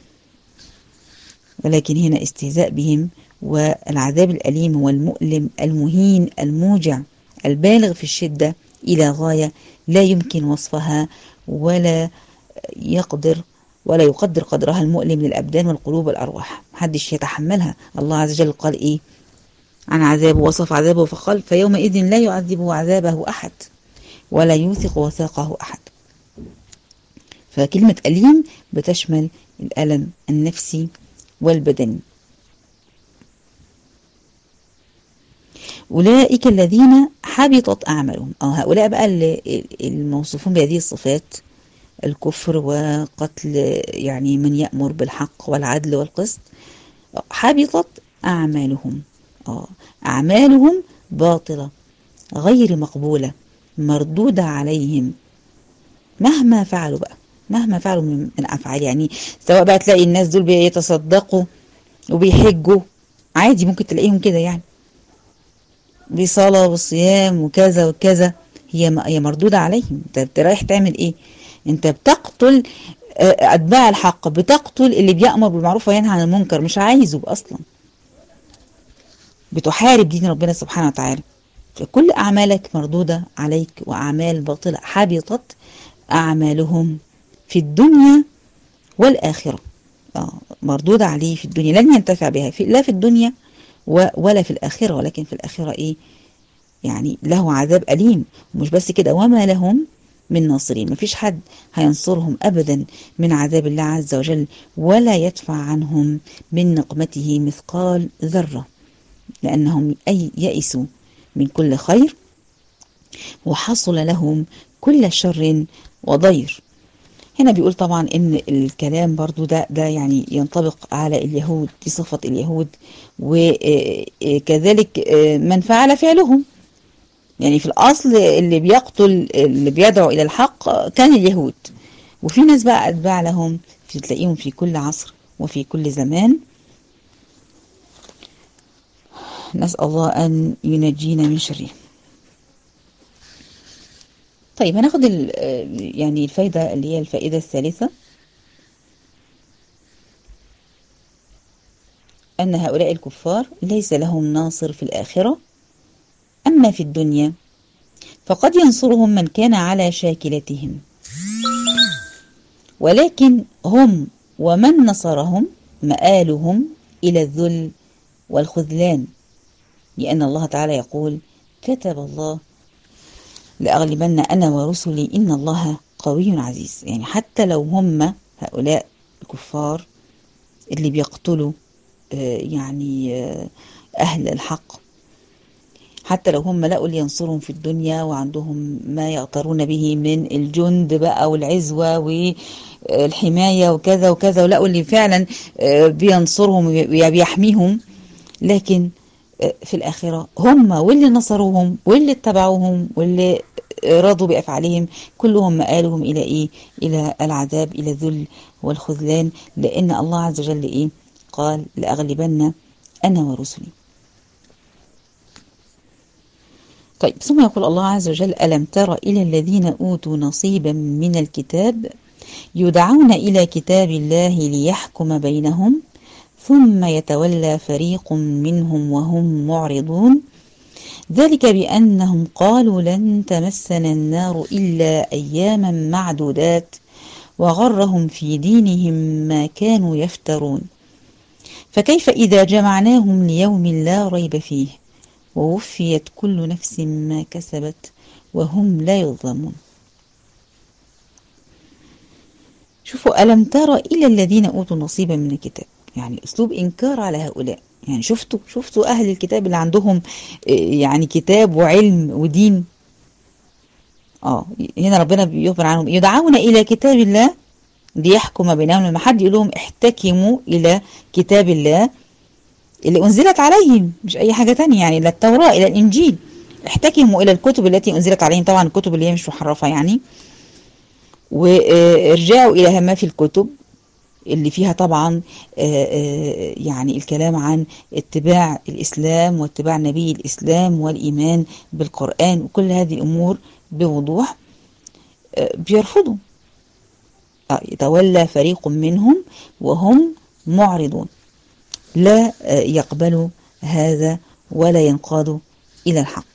ولكن هنا استهزاء بهم. والعذاب الأليم والمؤلم المهين الموجع البالغ في الشدة إلى غاية لا يمكن وصفها ولا يقدر ولا يقدر قدرها المؤلم للأبدان والقلوب والأرواح، محدش يتحملها. الله عز وجل قال إيه عن عذابه؟ وصف عذابه فقال فيومئذ لا يعذب عذابه أحد ولا يوثق وثاقه أحد. فكلمة أليم بتشمل الألم النفسي والبدني. أولئك الذين حبطت أعمالهم، أو هؤلاء بقى الموصوفون بهذه الصفات، الكفر وقتل يعني من يأمر بالحق والعدل والقسط، حبطت أعمالهم، آه أعمالهم باطلة غير مقبولة مردودة عليهم مهما فعلوا بقى، مهما فعلوا من أفعال. يعني سواء بقى تلاقي الناس دول بيتصدقوا وبيحجوا عادي، ممكن تلاقيهم كده يعني بصلاة وصيام وكذا وكذا، هي هي مردودة عليهم. انت رايح تعمل ايه؟ انت بتقتل اتباع الحق، بتقتل اللي بيأمر بالمعروف وينهى عن المنكر، مش عايزه اصلا، بتحارب دين ربنا سبحانه وتعالى. فكل اعمالك مردودة عليك واعمال باطلة. حبطت اعمالهم في الدنيا والاخرة، اه مردودة عليه في الدنيا، لن ينتفع بها في لا في الدنيا ولا في الآخرة، ولكن في الآخرة إيه؟ يعني له عذاب أليم. ومش بس كده، وما لهم من ناصرين، مفيش حد هينصرهم أبدا من عذاب الله عز وجل، ولا يدفع عنهم من نقمته مثقال ذرة، لأنهم أي يئسوا من كل خير وحصل لهم كل شر وضير. هنا بيقول طبعا ان الكلام برضو ده ده يعني ينطبق على اليهود، دي صفة اليهود، وكذلك من فعل فعلهم. يعني في الأصل اللي بيقتل اللي بيدعو إلى الحق كان اليهود، وفي ناس بقى أتباع لهم تلاقيهم في كل عصر وفي كل زمان. نسأل الله أن ينجينا من شره. طيب هناخد يعني الفايدة اللي هي الفائدة الثالثة، أن هؤلاء الكفار ليس لهم ناصر في الآخرة، أما في الدنيا فقد ينصرهم من كان على شاكلتهم، ولكن هم ومن نصرهم مآلهم إلى الذل والخذلان، لأن الله تعالى يقول: كتب الله لأغلبن أنا ورسلي إن الله قوي عزيز. يعني حتى لو هم هؤلاء الكفار اللي بيقتلوا يعني أهل الحق، حتى لو هم لقوا اللي ينصرهم في الدنيا وعندهم ما يغترون به من الجند بقى والعزوة والحماية وكذا وكذا، ولقوا اللي فعلا بينصرهم وبيحميهم، لكن في الآخرة هم واللي نصروهم واللي اتبعوهم واللي رضوا بأفعالهم كلهم مآلهم إلى إيه؟ إلى العذاب، إلى الذل والخذلان، لأن الله عز وجل إيه؟ قال: لأغلبن أنا ورسلي. طيب ثم يقول الله عز وجل: ألم تر إلى الذين أوتوا نصيبا من الكتاب يدعون إلى كتاب الله ليحكم بينهم ثم يتولى فريق منهم وهم معرضون، ذلك بأنهم قالوا لن تمسنا النار إلا أياما معدودات وغرهم في دينهم ما كانوا يفترون، فكيف إذا جمعناهم ليوم لا ريب فيه ووفيت كل نفس ما كسبت وهم لا يظلمون. شوفوا: ألم تر إلى الذين أوتوا نصيبا من الكتاب، يعني أسلوب إنكار على هؤلاء. يعني شفتوا شفتوا أهل الكتاب اللي عندهم يعني كتاب وعلم ودين. آه هنا ربنا بيخبر عنهم: يدعون إلى كتاب الله ليحكم بينهم. لما حد يقول لهم احتكموا إلى كتاب الله اللي أنزلت عليهم، مش أي حاجة تانية، يعني إلى التوراة إلى الإنجيل، احتكموا إلى الكتب التي أنزلت عليهم، طبعا الكتب اللي هي مش محرفة يعني، وارجعوا إلى ما في الكتب اللي فيها طبعا يعني الكلام عن اتباع الإسلام واتباع نبي الإسلام والإيمان بالقرآن وكل هذه الأمور بوضوح. بيرفضوا. يتولى فريق منهم وهم معرضون، لا يقبلوا هذا ولا ينقادوا إلى الحق.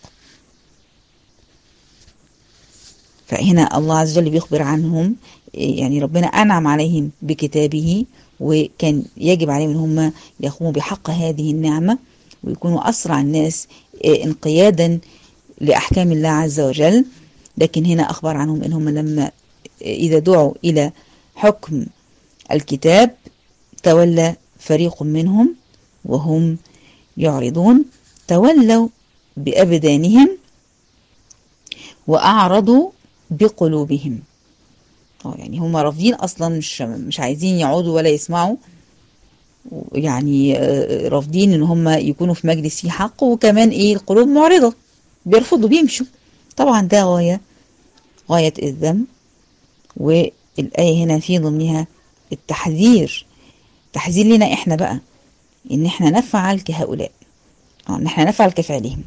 فهنا الله عز وجل بيخبر عنهم، يعني ربنا أنعم عليهم بكتابه وكان يجب عليهم ان هم يقوموا بحق هذه النعمة ويكونوا أسرع الناس انقيادا لأحكام الله عز وجل. لكن هنا أخبر عنهم ان هم لما إذا دعوا إلى حكم الكتاب تولى فريق منهم وهم يعرضون، تولوا بأبدانهم وأعرضوا بقلوبهم. يعني هم رافضين أصلا، مش مش عايزين يعودوا ولا يسمعوا، يعني رافضين ان هم يكونوا في مجلس فيه حق، وكمان ايه القلوب معرضة، بيرفضوا بيمشوا. طبعا ده غاية غاية الذم. والآية هنا في ضمنها التحذير، تحذير لنا احنا بقى ان احنا نفعل كهؤلاء، ان احنا نفعل كفعلهم،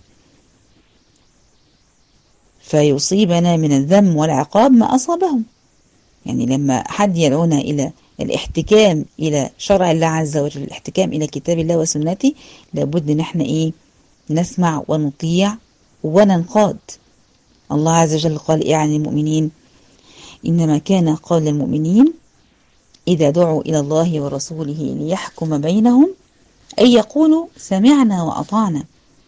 فيصيبنا من الذم والعقاب ما أصابهم. يعني لما حد يدعونا إلى الاحتكام إلى شرع الله عز وجل، الاحتكام إلى كتاب الله وسنته، لابد ان احنا ايه نسمع ونطيع وننقاد. الله عز وجل قال ايه عن المؤمنين: إنما كان قول المؤمنين إذا دعوا إلى الله ورسوله ليحكم بينهم أن يقولوا سمعنا وأطعنا.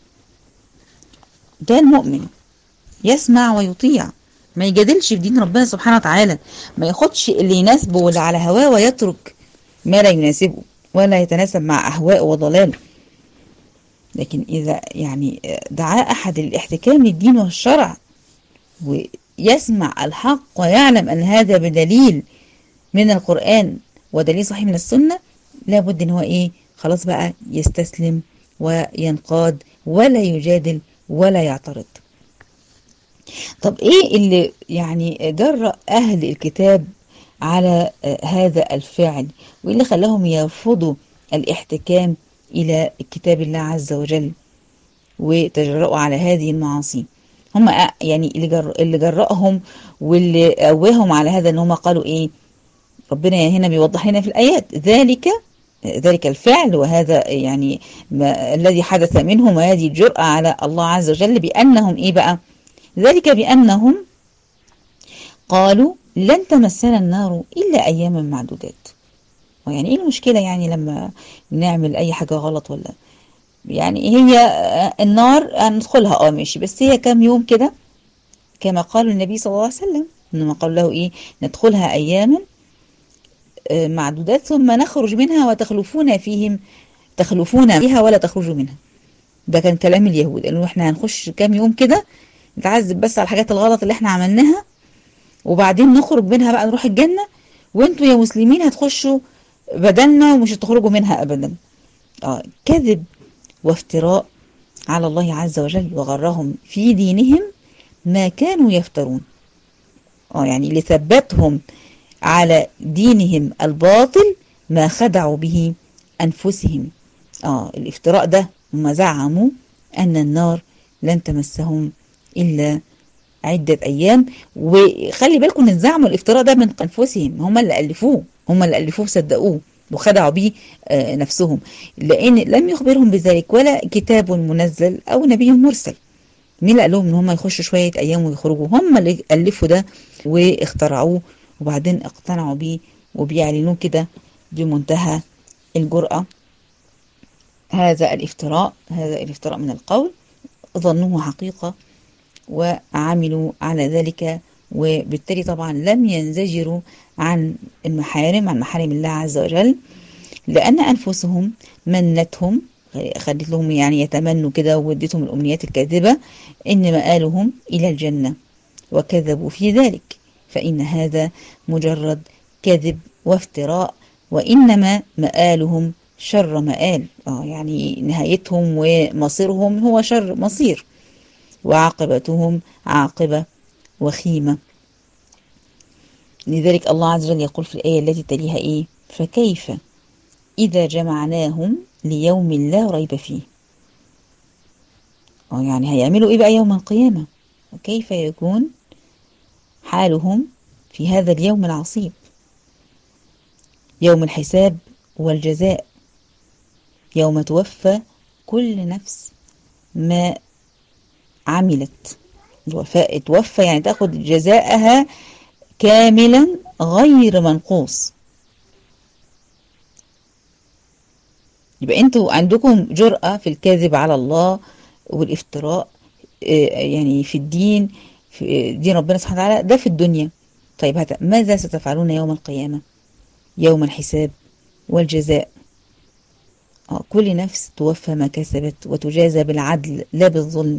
ده المؤمن يسمع ويطيع، ما يجادلش في دين ربنا سبحانه وتعالى، ما ياخدش اللي يناسبه ولا على هواه ويترك ما لا يناسبه ولا يتناسب مع أهوائه وضلاله. لكن إذا يعني دعا أحد الاحتكام للدين والشرع ويسمع الحق ويعلم أن هذا بدليل من القرآن ودليل صحيح من السنة، لابد ان هو ايه خلاص بقى يستسلم وينقاد ولا يجادل ولا يعترض. طب ايه اللي يعني جرأ اهل الكتاب على هذا الفعل، وايه اللي خلاهم يرفضوا الاحتكام الى كتاب الله عز وجل وتجرؤوا على هذه المعاصي؟ هم يعني اللي جر... اللي جرأهم واللي قواهم على هذا ان هم قالوا ايه؟ ربنا هنا بيوضح لنا في الآيات ذلك ذلك الفعل وهذا يعني ما الذي حدث منهم وهذه الجرأة على الله عز وجل بأنهم ايه بقى؟ ذلك بأنهم قالوا لن تمسنا النار إلا أياما معدودات. ويعني ايه المشكلة يعني لما نعمل اي حاجة غلط؟ ولا يعني هي النار هندخلها اه ماشي، بس هي كام يوم كده كما قال النبي صلى الله عليه وسلم، انما قال له ايه؟ ندخلها اياما معدودات ثم نخرج منها وتخلفون فيهم تخلفون فيها ولا تخرجوا منها. ده كان كلام اليهود، انه احنا هنخش كام يوم كده نتعذب بس على الحاجات الغلط اللي احنا عملناها، وبعدين نخرج منها بقى نروح الجنة، وانتوا يا مسلمين هتخشوا بدلنا ومش هتخرجوا منها ابدا. اه كذب وافتراء على الله عز وجل، وغرهم في دينهم ما كانوا يفترون. اه يعني اللي ثبتهم على دينهم الباطل ما خدعوا به أنفسهم. اه الافتراء ده هم زعموا أن النار لن تمسهم إلا عدة أيام. وخلي بالكم ان زعموا الافتراء ده من أنفسهم، هم اللي ألفوه هم اللي ألفوه صدقوه وخدعوا به آه نفسهم، لأن لم يخبرهم بذلك ولا كتاب منزل أو نبي مرسل. مين اللي قال لهم ان هم يخشوا شوية أيام ويخرجوا؟ هم اللي ألفوا ده واخترعوه وبعدين اقتنعوا بيه وبيعلنوه كده بمنتهى الجرأة. هذا الافتراء هذا الافتراء من القول ظنوه حقيقة وعملوا على ذلك، وبالتالي طبعا لم ينزجروا عن المحارم عن محارم الله عز وجل، لأن أنفسهم منتهم خلت لهم يعني يتمنوا كده وودتهم الأمنيات الكاذبة إن مآلهم إلى الجنة، وكذبوا في ذلك، فإن هذا مجرد كذب وافتراء، وإنما مآلهم شر مآل. آه يعني نهايتهم ومصيرهم هو شر مصير، وعاقبتهم عاقبة وخيمة. لذلك الله عز وجل يقول في الآية التي تليها إيه؟ فكيف إذا جمعناهم ليوم لا ريب فيه. آه يعني هيعملوا إيه بقى يوم القيامة؟ وكيف يكون حالهم في هذا اليوم العصيب، يوم الحساب والجزاء، يوم توفى كل نفس ما عملت. الوفاء توفى يعني تاخد جزاءها كاملا غير منقوص. يبقى انتوا عندكم جرأة في الكذب على الله والافتراء يعني في الدين، في دين ربنا سبحانه وتعالى، ده في الدنيا. طيب ماذا ستفعلون يوم القيامة، يوم الحساب والجزاء؟ كل نفس توفى ما كسبت وتجازى بالعدل لا بالظلم.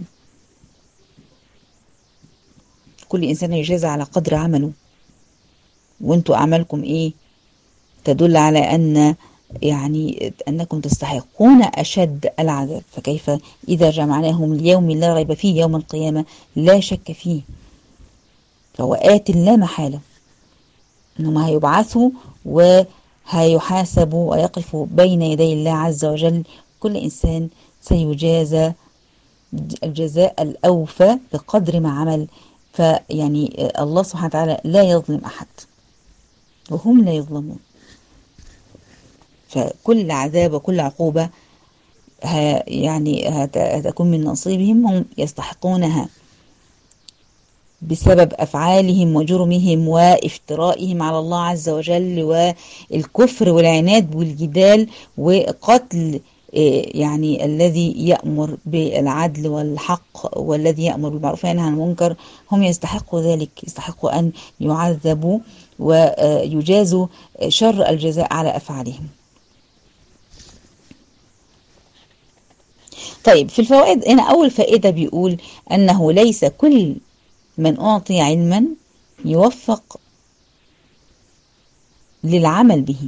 كل إنسان يجازى على قدر عمله، وانتوا أعمالكم إيه؟ تدل على أن يعني أنكم تستحقون أشد العذاب. فكيف إذا جمعناهم اليوم لا ريب فيه، يوم القيامة لا شك فيه، فهو آت لا محالة أنهم هيبعثوا وهيحاسبوا ويقفوا بين يدي الله عز وجل. كل إنسان سيجازى الجزاء الأوفى بقدر ما عمل. فيعني الله سبحانه وتعالى لا يظلم أحد وهم لا يظلمون. فكل عذاب وكل عقوبة يعني هتكون من نصيبهم، هم يستحقونها بسبب أفعالهم وجرمهم وافترائهم على الله عز وجل والكفر والعناد والجدال وقتل يعني الذي يأمر بالعدل والحق والذي يأمر بالمعروف وينهى عن المنكر. هم يستحقوا ذلك، يستحقوا أن يعذبوا ويجازوا شر الجزاء على أفعالهم. طيب في الفوائد هنا أول فائدة بيقول أنه ليس كل من أعطي علما يوفق للعمل به.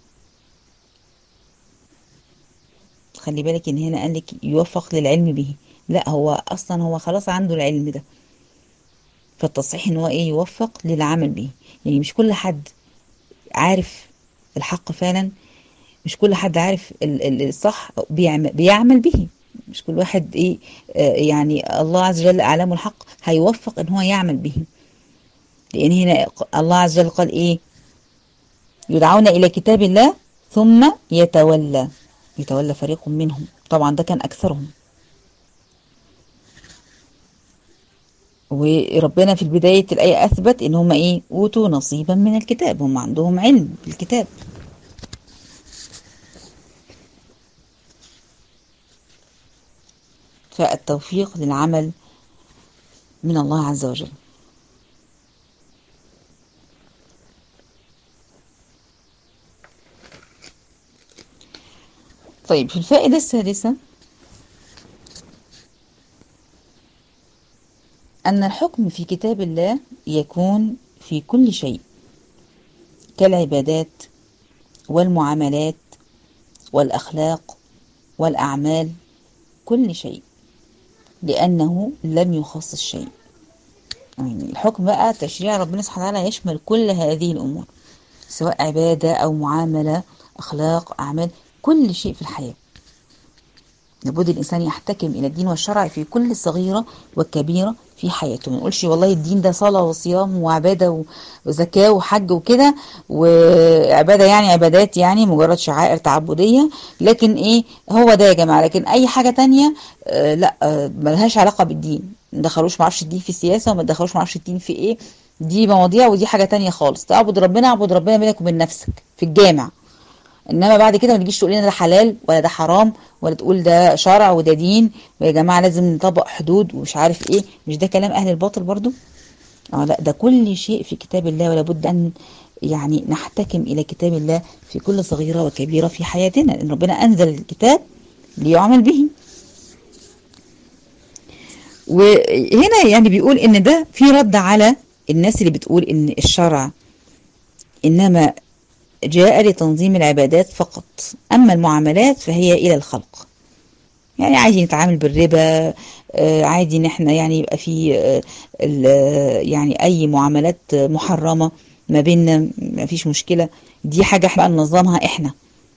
خلي بالك ان هنا قال لك يوفق للعلم به، لا هو اصلا هو خلاص عنده العلم ده، فالتصحيح ان هو ايه يوفق للعمل به. يعني مش كل حد عارف الحق فعلا، مش كل حد عارف الصح بيعمل, بيعمل به. مش كل واحد ايه آه يعني الله عز وجل اعلمه الحق هيوفق ان هو يعمل به. لان هنا الله عز وجل قال ايه يدعون الى كتاب الله ثم يتولى يتولى فريق منهم، طبعا ده كان اكثرهم. وربنا في بداية الآية أثبت إن هم إيه أوتوا نصيبا من الكتاب، هم عندهم علم بالكتاب. فالتوفيق للعمل من الله عز وجل. طيب في الفائدة السادسة أن الحكم في كتاب الله يكون في كل شيء كالعبادات والمعاملات والأخلاق والأعمال، كل شيء، لأنه لم يخصص شيء. يعني الحكم بقى تشريع ربنا سبحانه وتعالى يشمل كل هذه الأمور، سواء عبادة أو معاملة أخلاق أعمال، كل شيء في الحياة. لابد الإنسان يحتكم إلى الدين والشرع في كل صغيرة وكبيرة في حياته. ما نقولش والله الدين ده صلاة وصيام وعبادة وزكاة وحج وكده، وعبادة يعني عبادات يعني مجرد شعائر تعبدية، لكن إيه هو ده يا جماعة. لكن أي حاجة تانية آه لا آه ملهاش علاقة بالدين. ما دخلوش معرفش الدين في السياسة، وما دخلوش معرفش الدين في إيه، دي مواضيع ودي حاجة تانية خالص. تعبد ربنا اعبد ربنا بينك وبين نفسك في الجامع، انما بعد كده ما تجيش تقول لنا ده حلال ولا ده حرام، ولا تقول ده شرع وده دين، ويا جماعه لازم نطبق حدود ومش عارف ايه. مش ده كلام اهل الباطل برضو؟ اه لا، ده كل شيء في كتاب الله، ولا بد ان يعني نحتكم الى كتاب الله في كل صغيره وكبيره في حياتنا، لان ربنا انزل الكتاب ليعمل به. وهنا يعني بيقول ان ده في رد على الناس اللي بتقول ان الشرع انما جاء لتنظيم العبادات فقط، أما المعاملات فهي إلى الخلق. يعني عادي نتعامل بالربا، عادي ان احنا يعني يبقى في يعني أي معاملات محرمة ما بيننا، ما فيش مشكلة. دي حاجة احنا ننظمها احنا.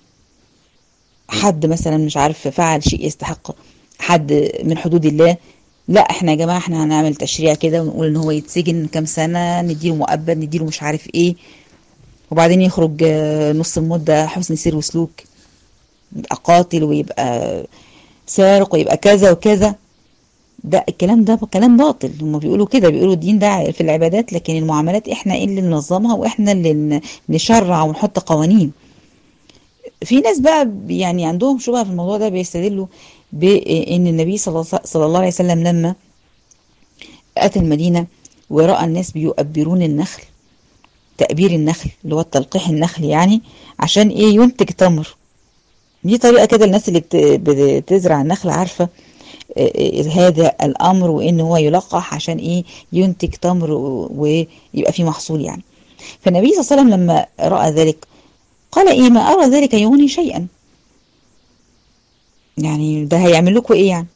حد مثلا مش عارف فعل شيء يستحق حد من حدود الله، لا احنا يا جماعة احنا هنعمل تشريع كده ونقول ان هو يتسجن كام سنة، نديله مؤبد، نديله مش عارف ايه، وبعدين يخرج نص المدة حسن سير وسلوك، يبقى قاتل ويبقى سارق ويبقى كذا وكذا. ده الكلام ده كلام باطل. هم بيقولوا كده، بيقولوا الدين ده في العبادات، لكن المعاملات احنا اللي ننظمها واحنا اللي نشرع ونحط قوانين. في ناس بقى يعني عندهم شبهة في الموضوع ده، بيستدلوا بان النبي صلى الله عليه وسلم لما اتى المدينة ورأى الناس بيؤبرون النخل، تأبير النخل اللي هو التلقيح النخل، يعني عشان ايه ينتج تمر. دي طريقة كده الناس اللي بتزرع النخل عارفة هذا الأمر، وإن هو يلقح عشان إيه ينتج تمر ويبقى فيه محصول يعني. فالنبي صلى الله عليه وسلم لما رأى ذلك قال إيه ما أرى ذلك يغني شيئا، يعني ده هيعمل لكم إيه يعني.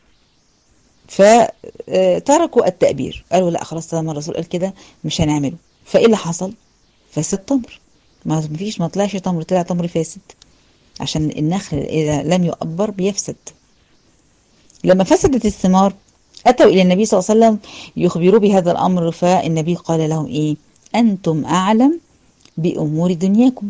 فتركوا التأبير، قالوا لا خلاص طالما الرسول قال كده مش هنعمله. فإيه اللي حصل؟ فسد تمر، ما فيش ما طلعش تمر، طلع تمر فاسد، عشان النخل إذا لم يؤبر بيفسد. لما فسدت الثمار أتوا إلى النبي صلى الله عليه وسلم يخبروا بهذا الأمر، فالنبي قال لهم إيه أنتم أعلم بأمور دنياكم.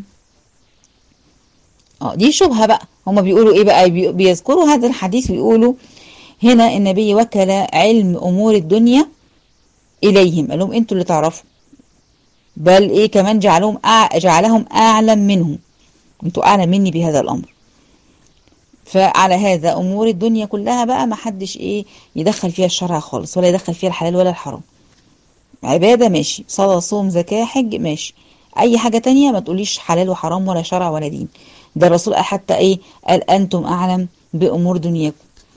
اه دي شبهة بقى. هما بيقولوا إيه بقى؟ بيذكروا هذا الحديث ويقولوا هنا النبي وكل علم أمور الدنيا إليهم، قال لهم أنتوا اللي تعرفوا، بل إيه كمان جعلهم أع... جعلهم أعلم منهم، أنتوا أعلم مني بهذا الأمر. فعلى هذا أمور الدنيا كلها بقى ما حدش إيه يدخل فيها الشرع خالص، ولا يدخل فيها الحلال ولا الحرام. عبادة ماشي، صلاة صوم زكاة حج ماشي، أي حاجة تانية ما تقوليش حلال وحرام ولا شرع ولا دين. ده الرسول حتى إيه قال أنتم أعلم بأمور دنياكم.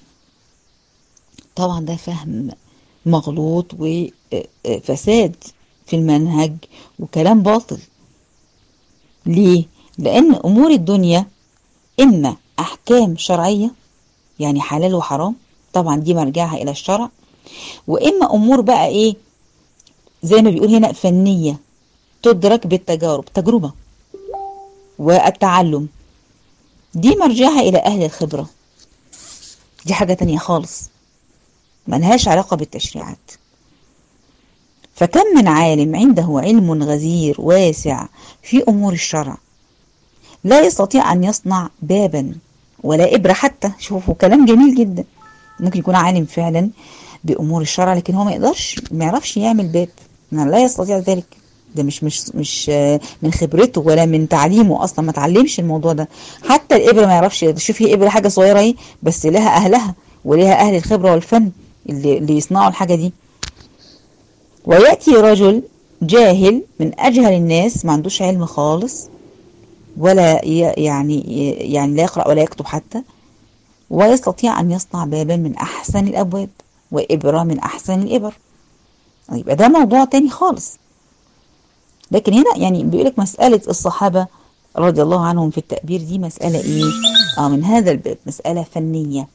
طبعا ده فهم مغلوط وفساد في المنهج وكلام باطل. ليه؟ لأن أمور الدنيا إما أحكام شرعية، يعني حلال وحرام، طبعا دي مرجعها إلى الشرع، وإما أمور بقى إيه زي ما بيقول هنا فنية، تدرك بالتجارب، تجربة والتعلم، دي مرجعها إلى أهل الخبرة، دي حاجة تانية خالص ملهاش علاقة بالتشريعات. فكم من عالم عنده علم غزير واسع في أمور الشرع لا يستطيع أن يصنع بابا ولا إبرة حتى. شوفوا كلام جميل جدا، ممكن يكون عالم فعلا بأمور الشرع لكن هو ما يقدرش ما يعرفش يعمل باب، لا يستطيع ذلك. ده مش مش مش من خبرته ولا من تعليمه، اصلا ما تعلمش الموضوع ده. حتى الابره ما يعرفش. شوفي ابره حاجه صغيره اهي بس لها اهلها ولها اهل الخبره والفن اللي اللي يصنعوا الحاجه دي. وياتي رجل جاهل من اجهل الناس، ما عندوش علم خالص ولا يعني يعني لا يقرا ولا يكتب حتى، ويستطيع ان يصنع بابا من احسن الابواب وابره من احسن الابر. يبقى ده موضوع تاني خالص. لكن هنا يعني بيقولك مسألة الصحابة رضي الله عنهم في التأبير دي مسألة ايه؟ اه من هذا الباب، مسألة فنية،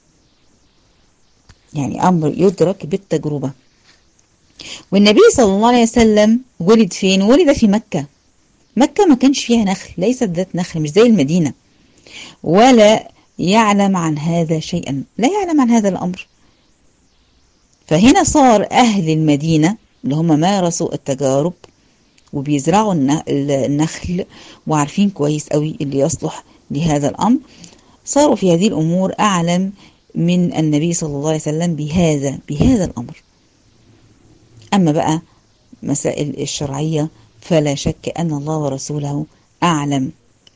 يعني أمر يدرك بالتجربة. والنبي صلى الله عليه وسلم ولد فين؟ ولد في مكة. مكة ما كانش فيها نخل، ليست ذات نخل، مش زي المدينة، ولا يعلم عن هذا شيئا، لا يعلم عن هذا الأمر. فهنا صار أهل المدينة اللي هم مارسوا التجارب وبيزرعوا النخل وعارفين كويس قوي اللي يصلح لهذا الأمر، صاروا في هذه الأمور أعلم من النبي صلى الله عليه وسلم بهذا بهذا الأمر. أما بقى مسائل الشرعية فلا شك أن الله ورسوله أعلم.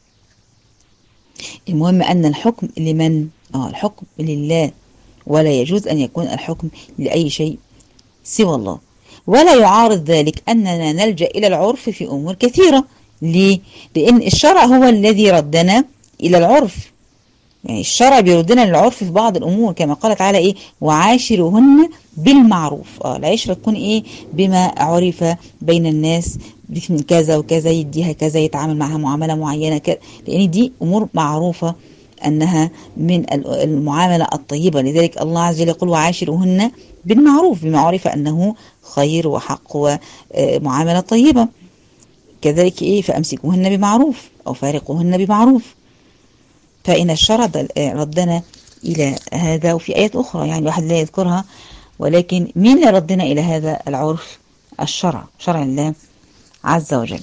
المهم أن الحكم لمن؟ آه الحكم لله، ولا يجوز أن يكون الحكم لأي شيء سوى الله. ولا يعارض ذلك أننا نلجأ إلى العرف في أمور كثيرة. ليه؟ لأن الشرع هو الذي ردنا إلى العرف، يعني الشرع بيردنا للعرف في بعض الأمور، كما قال تعالى إيه؟ وعاشرهن بالمعروف. آه العشرة تكون إيه؟ بما عرف بين الناس من كذا وكذا، يديها كذا، يتعامل معها معاملة معينة كذا، لأن دي أمور معروفة أنها من المعاملة الطيبة. لذلك الله عز وجل يقول وعاشرهن بالمعروف، بما عرف أنه خير وحق ومعاملة طيبة. كذلك إيه؟ فأمسكوهن بمعروف أو فارقوهن بمعروف. فإن الشرع ردنا إلى هذا، وفي آيات أخرى يعني واحد لا يذكرها، ولكن مين اللي ردنا إلى هذا العرف؟ الشرع، شرع الله عز وجل.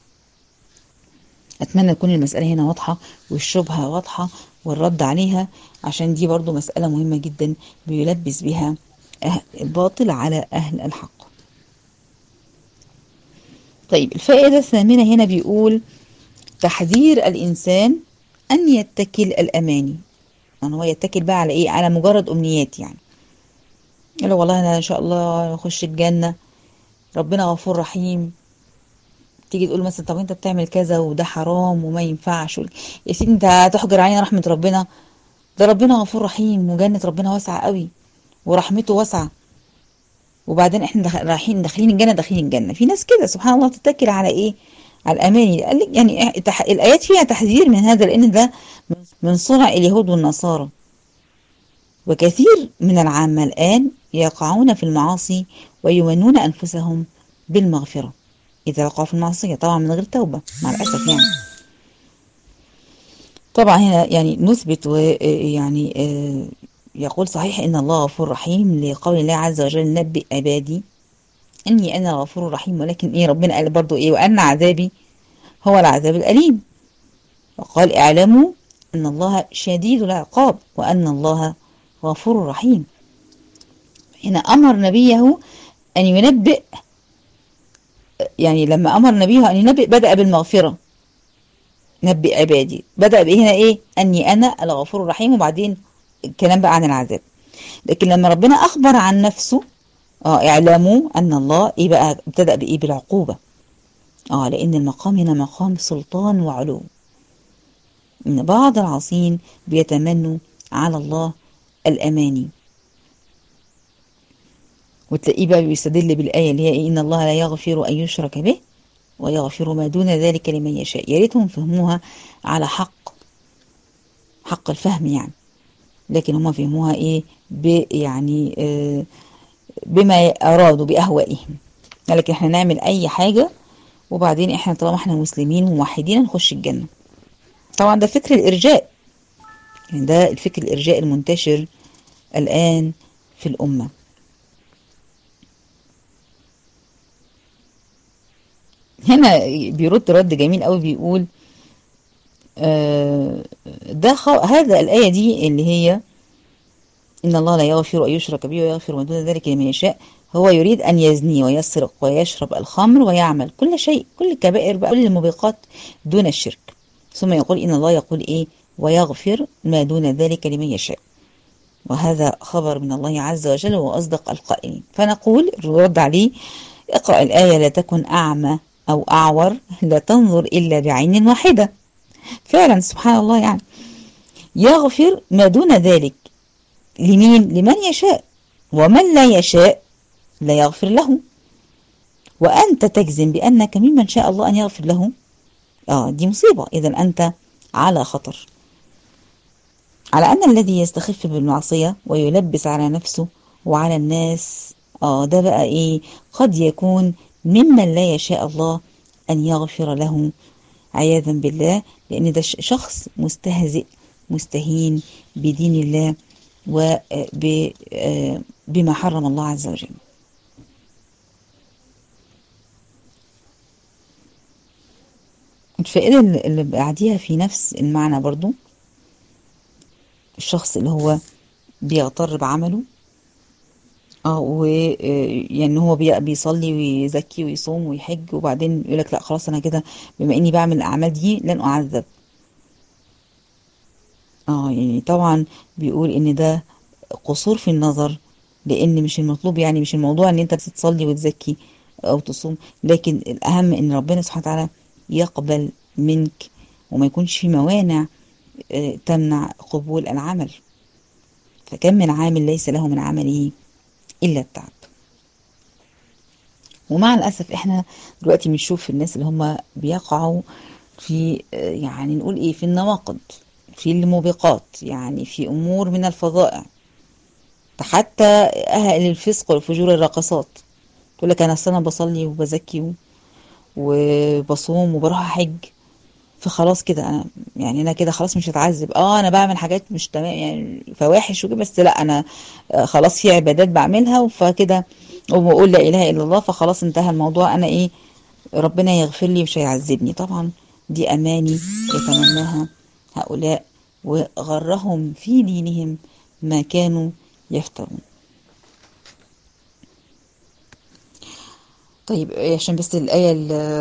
أتمنى تكون المسألة هنا واضحة والشبهة واضحة والرد عليها، عشان دي برضو مسألة مهمة جدا بيلبس بها الباطل على أهل الحق. طيب الفائدة الثامنة هنا بيقول تحذير الإنسان أن يتكل الأماني. يعني هو يتكل بقى على إيه؟ على مجرد أمنيات، يعني يقول والله أنا إن شاء الله أخش الجنة، ربنا غفور رحيم. تيجي تقول مثلا طب أنت بتعمل كذا وده حرام وما ينفعش، يا سيدي أنت هتحجر علينا رحمة ربنا؟ ده ربنا غفور رحيم وجنة ربنا واسعة قوي ورحمته واسعة، وبعدين احنا رايحين داخلين الجنة داخلين الجنة. في ناس كده سبحان الله تتكل على ايه؟ على الأماني. قال لك يعني الآيات فيها تحذير من هذا، لأن ده من صنع اليهود والنصارى. وكثير من العامة الآن يقعون في المعاصي ويمنون أنفسهم بالمغفرة إذا وقعوا في المعصية، طبعا من غير توبة مع الأسف. يعني طبعا هنا يعني نثبت ويعني يقول صحيح إن الله غفور رحيم لقول الله عز وجل نبئ عبادي إني أنا غفور رحيم، ولكن إيه ربنا قال برضو إيه؟ وأن عذابي هو العذاب الأليم، وقال اعلموا أن الله شديد العقاب وأن الله غفور رحيم. هنا أمر نبيه أن ينبئ، يعني لما أمر نبيه أن ينبئ بدأ بالمغفرة، نبئ عبادي، بدأ بهنا إيه؟ أني أنا الغفور الرحيم، وبعدين الكلام بقى عن العذاب. لكن لما ربنا أخبر عن نفسه اه اعلموا أن الله إيه بقى؟ ابتدأ بإيه؟ بالعقوبة. اه لأن المقام هنا مقام سلطان وعلو، إن بعض العاصين بيتمنوا على الله الأماني، وتلاقيه بقى بيستدل بالآية اللي هي إيه؟ إن الله لا يغفر أن يشرك به ويغفر ما دون ذلك لمن يشاء. يا ريتهم فهموها على حق، حق الفهم يعني، لكن هم فهموها ايه ب يعني آه بما ارادوا باهوائهم. لكن احنا نعمل اي حاجة وبعدين احنا طالما احنا مسلمين وموحدين نخش الجنة. طبعا ده فكر الارجاء، يعني ده الفكر الارجاء المنتشر الان في الامة. هنا بيرد رد جميل قوي، بيقول آه ده خو... هذا الآية دي اللي هي إن الله لا يغفر أن يشرك به ويغفر ما دون ذلك لمن يشاء. هو يريد أن يزني ويسرق ويشرب الخمر ويعمل كل شيء، كل الكبائر بقى، كل الموبقات دون الشرك. ثم يقول إن الله يقول إيه ويغفر ما دون ذلك لمن يشاء، وهذا خبر من الله عز وجل وأصدق القائلين. فنقول الرد عليه اقرأ الآية لا تكن أعمى أو أعور لا تنظر إلا بعين واحدة. فعلا سبحان الله، يعني يغفر ما دون ذلك لمين؟ لمن يشاء، ومن لا يشاء لا يغفر له. وأنت تجزم بأنك ممن شاء الله أن يغفر له، آه دي مصيبة. إذا أنت على خطر، على أن الذي يستخف بالمعصية ويلبس على نفسه وعلى الناس، آه ده بقى إيه؟ قد يكون ممن لا يشاء الله أن يغفر له عياذا بالله، لأن ده شخص مستهزئ مستهين بدين الله وبما حرم الله عز وجل. الفائدة اللي بعديها في نفس المعنى برضو، الشخص اللي هو بيغتر بعمله، اه ويعني هو بيصلي ويزكي ويصوم ويحج، وبعدين يقول لك لا خلاص انا كده بما اني بعمل الاعمال دي لن اعذب. اه يعني طبعا بيقول ان ده قصور في النظر، لان مش المطلوب، يعني مش الموضوع ان انت تصلي وتزكي او تصوم، لكن الاهم ان ربنا سبحانه وتعالى يقبل منك وما يكونش في موانع تمنع قبول العمل. فكم من عامل ليس له من عمله إلا التعب. ومع الأسف احنا دلوقتي بنشوف الناس اللي هم بيقعوا في يعني نقول ايه في النواقض، في الموبقات، يعني في أمور من الفظائع، حتى أهل الفسق والفجور الراقصات تقول لك أنا أصلا بصلي وبزكي وبصوم وبروح حج فخلاص كده انا يعني انا كده خلاص مش هتعذب. اه انا بعمل حاجات مش تمام يعني فواحش وكده، بس لا انا خلاص في عبادات بعملها فكده وبقول لا اله الا الله فخلاص انتهى الموضوع، انا ايه ربنا يغفر لي مش هيعذبني. طبعا دي اماني يتمناها هؤلاء وغرهم في دينهم ما كانوا يفترون. طيب عشان بس الآية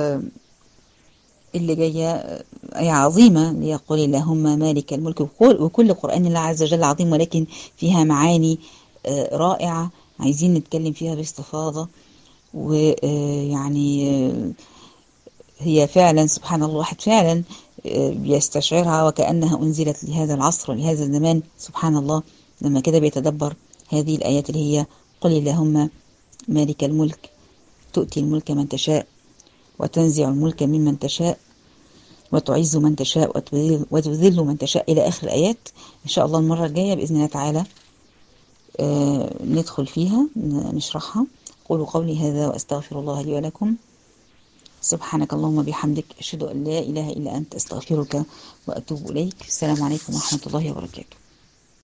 اللي جاية آية عظيمة، ليقول اللهم مالك الملك، وكل قرآن الله عز وجل عظيم، ولكن فيها معاني رائعة عايزين نتكلم فيها باستفاضة. ويعني هي فعلا سبحان الله الواحد فعلا بيستشعرها وكأنها أنزلت لهذا العصر ولهذا الزمان. سبحان الله لما كده بيتدبر هذه الآيات اللي هي قل اللهم مالك الملك تؤتي الملك من تشاء وتنزع الملك ممن تشاء وتعز من تشاء وتذل من تشاء إلى آخر الآيات. إن شاء الله المرة الجاية بإذن الله تعالى آه ندخل فيها نشرحها. قولوا قولي هذا وأستغفر الله لي ولكم. سبحانك اللهم بحمدك أشهد أن لا إله إلا أنت أستغفرك وأتوب إليك. السلام عليكم ورحمة الله وبركاته.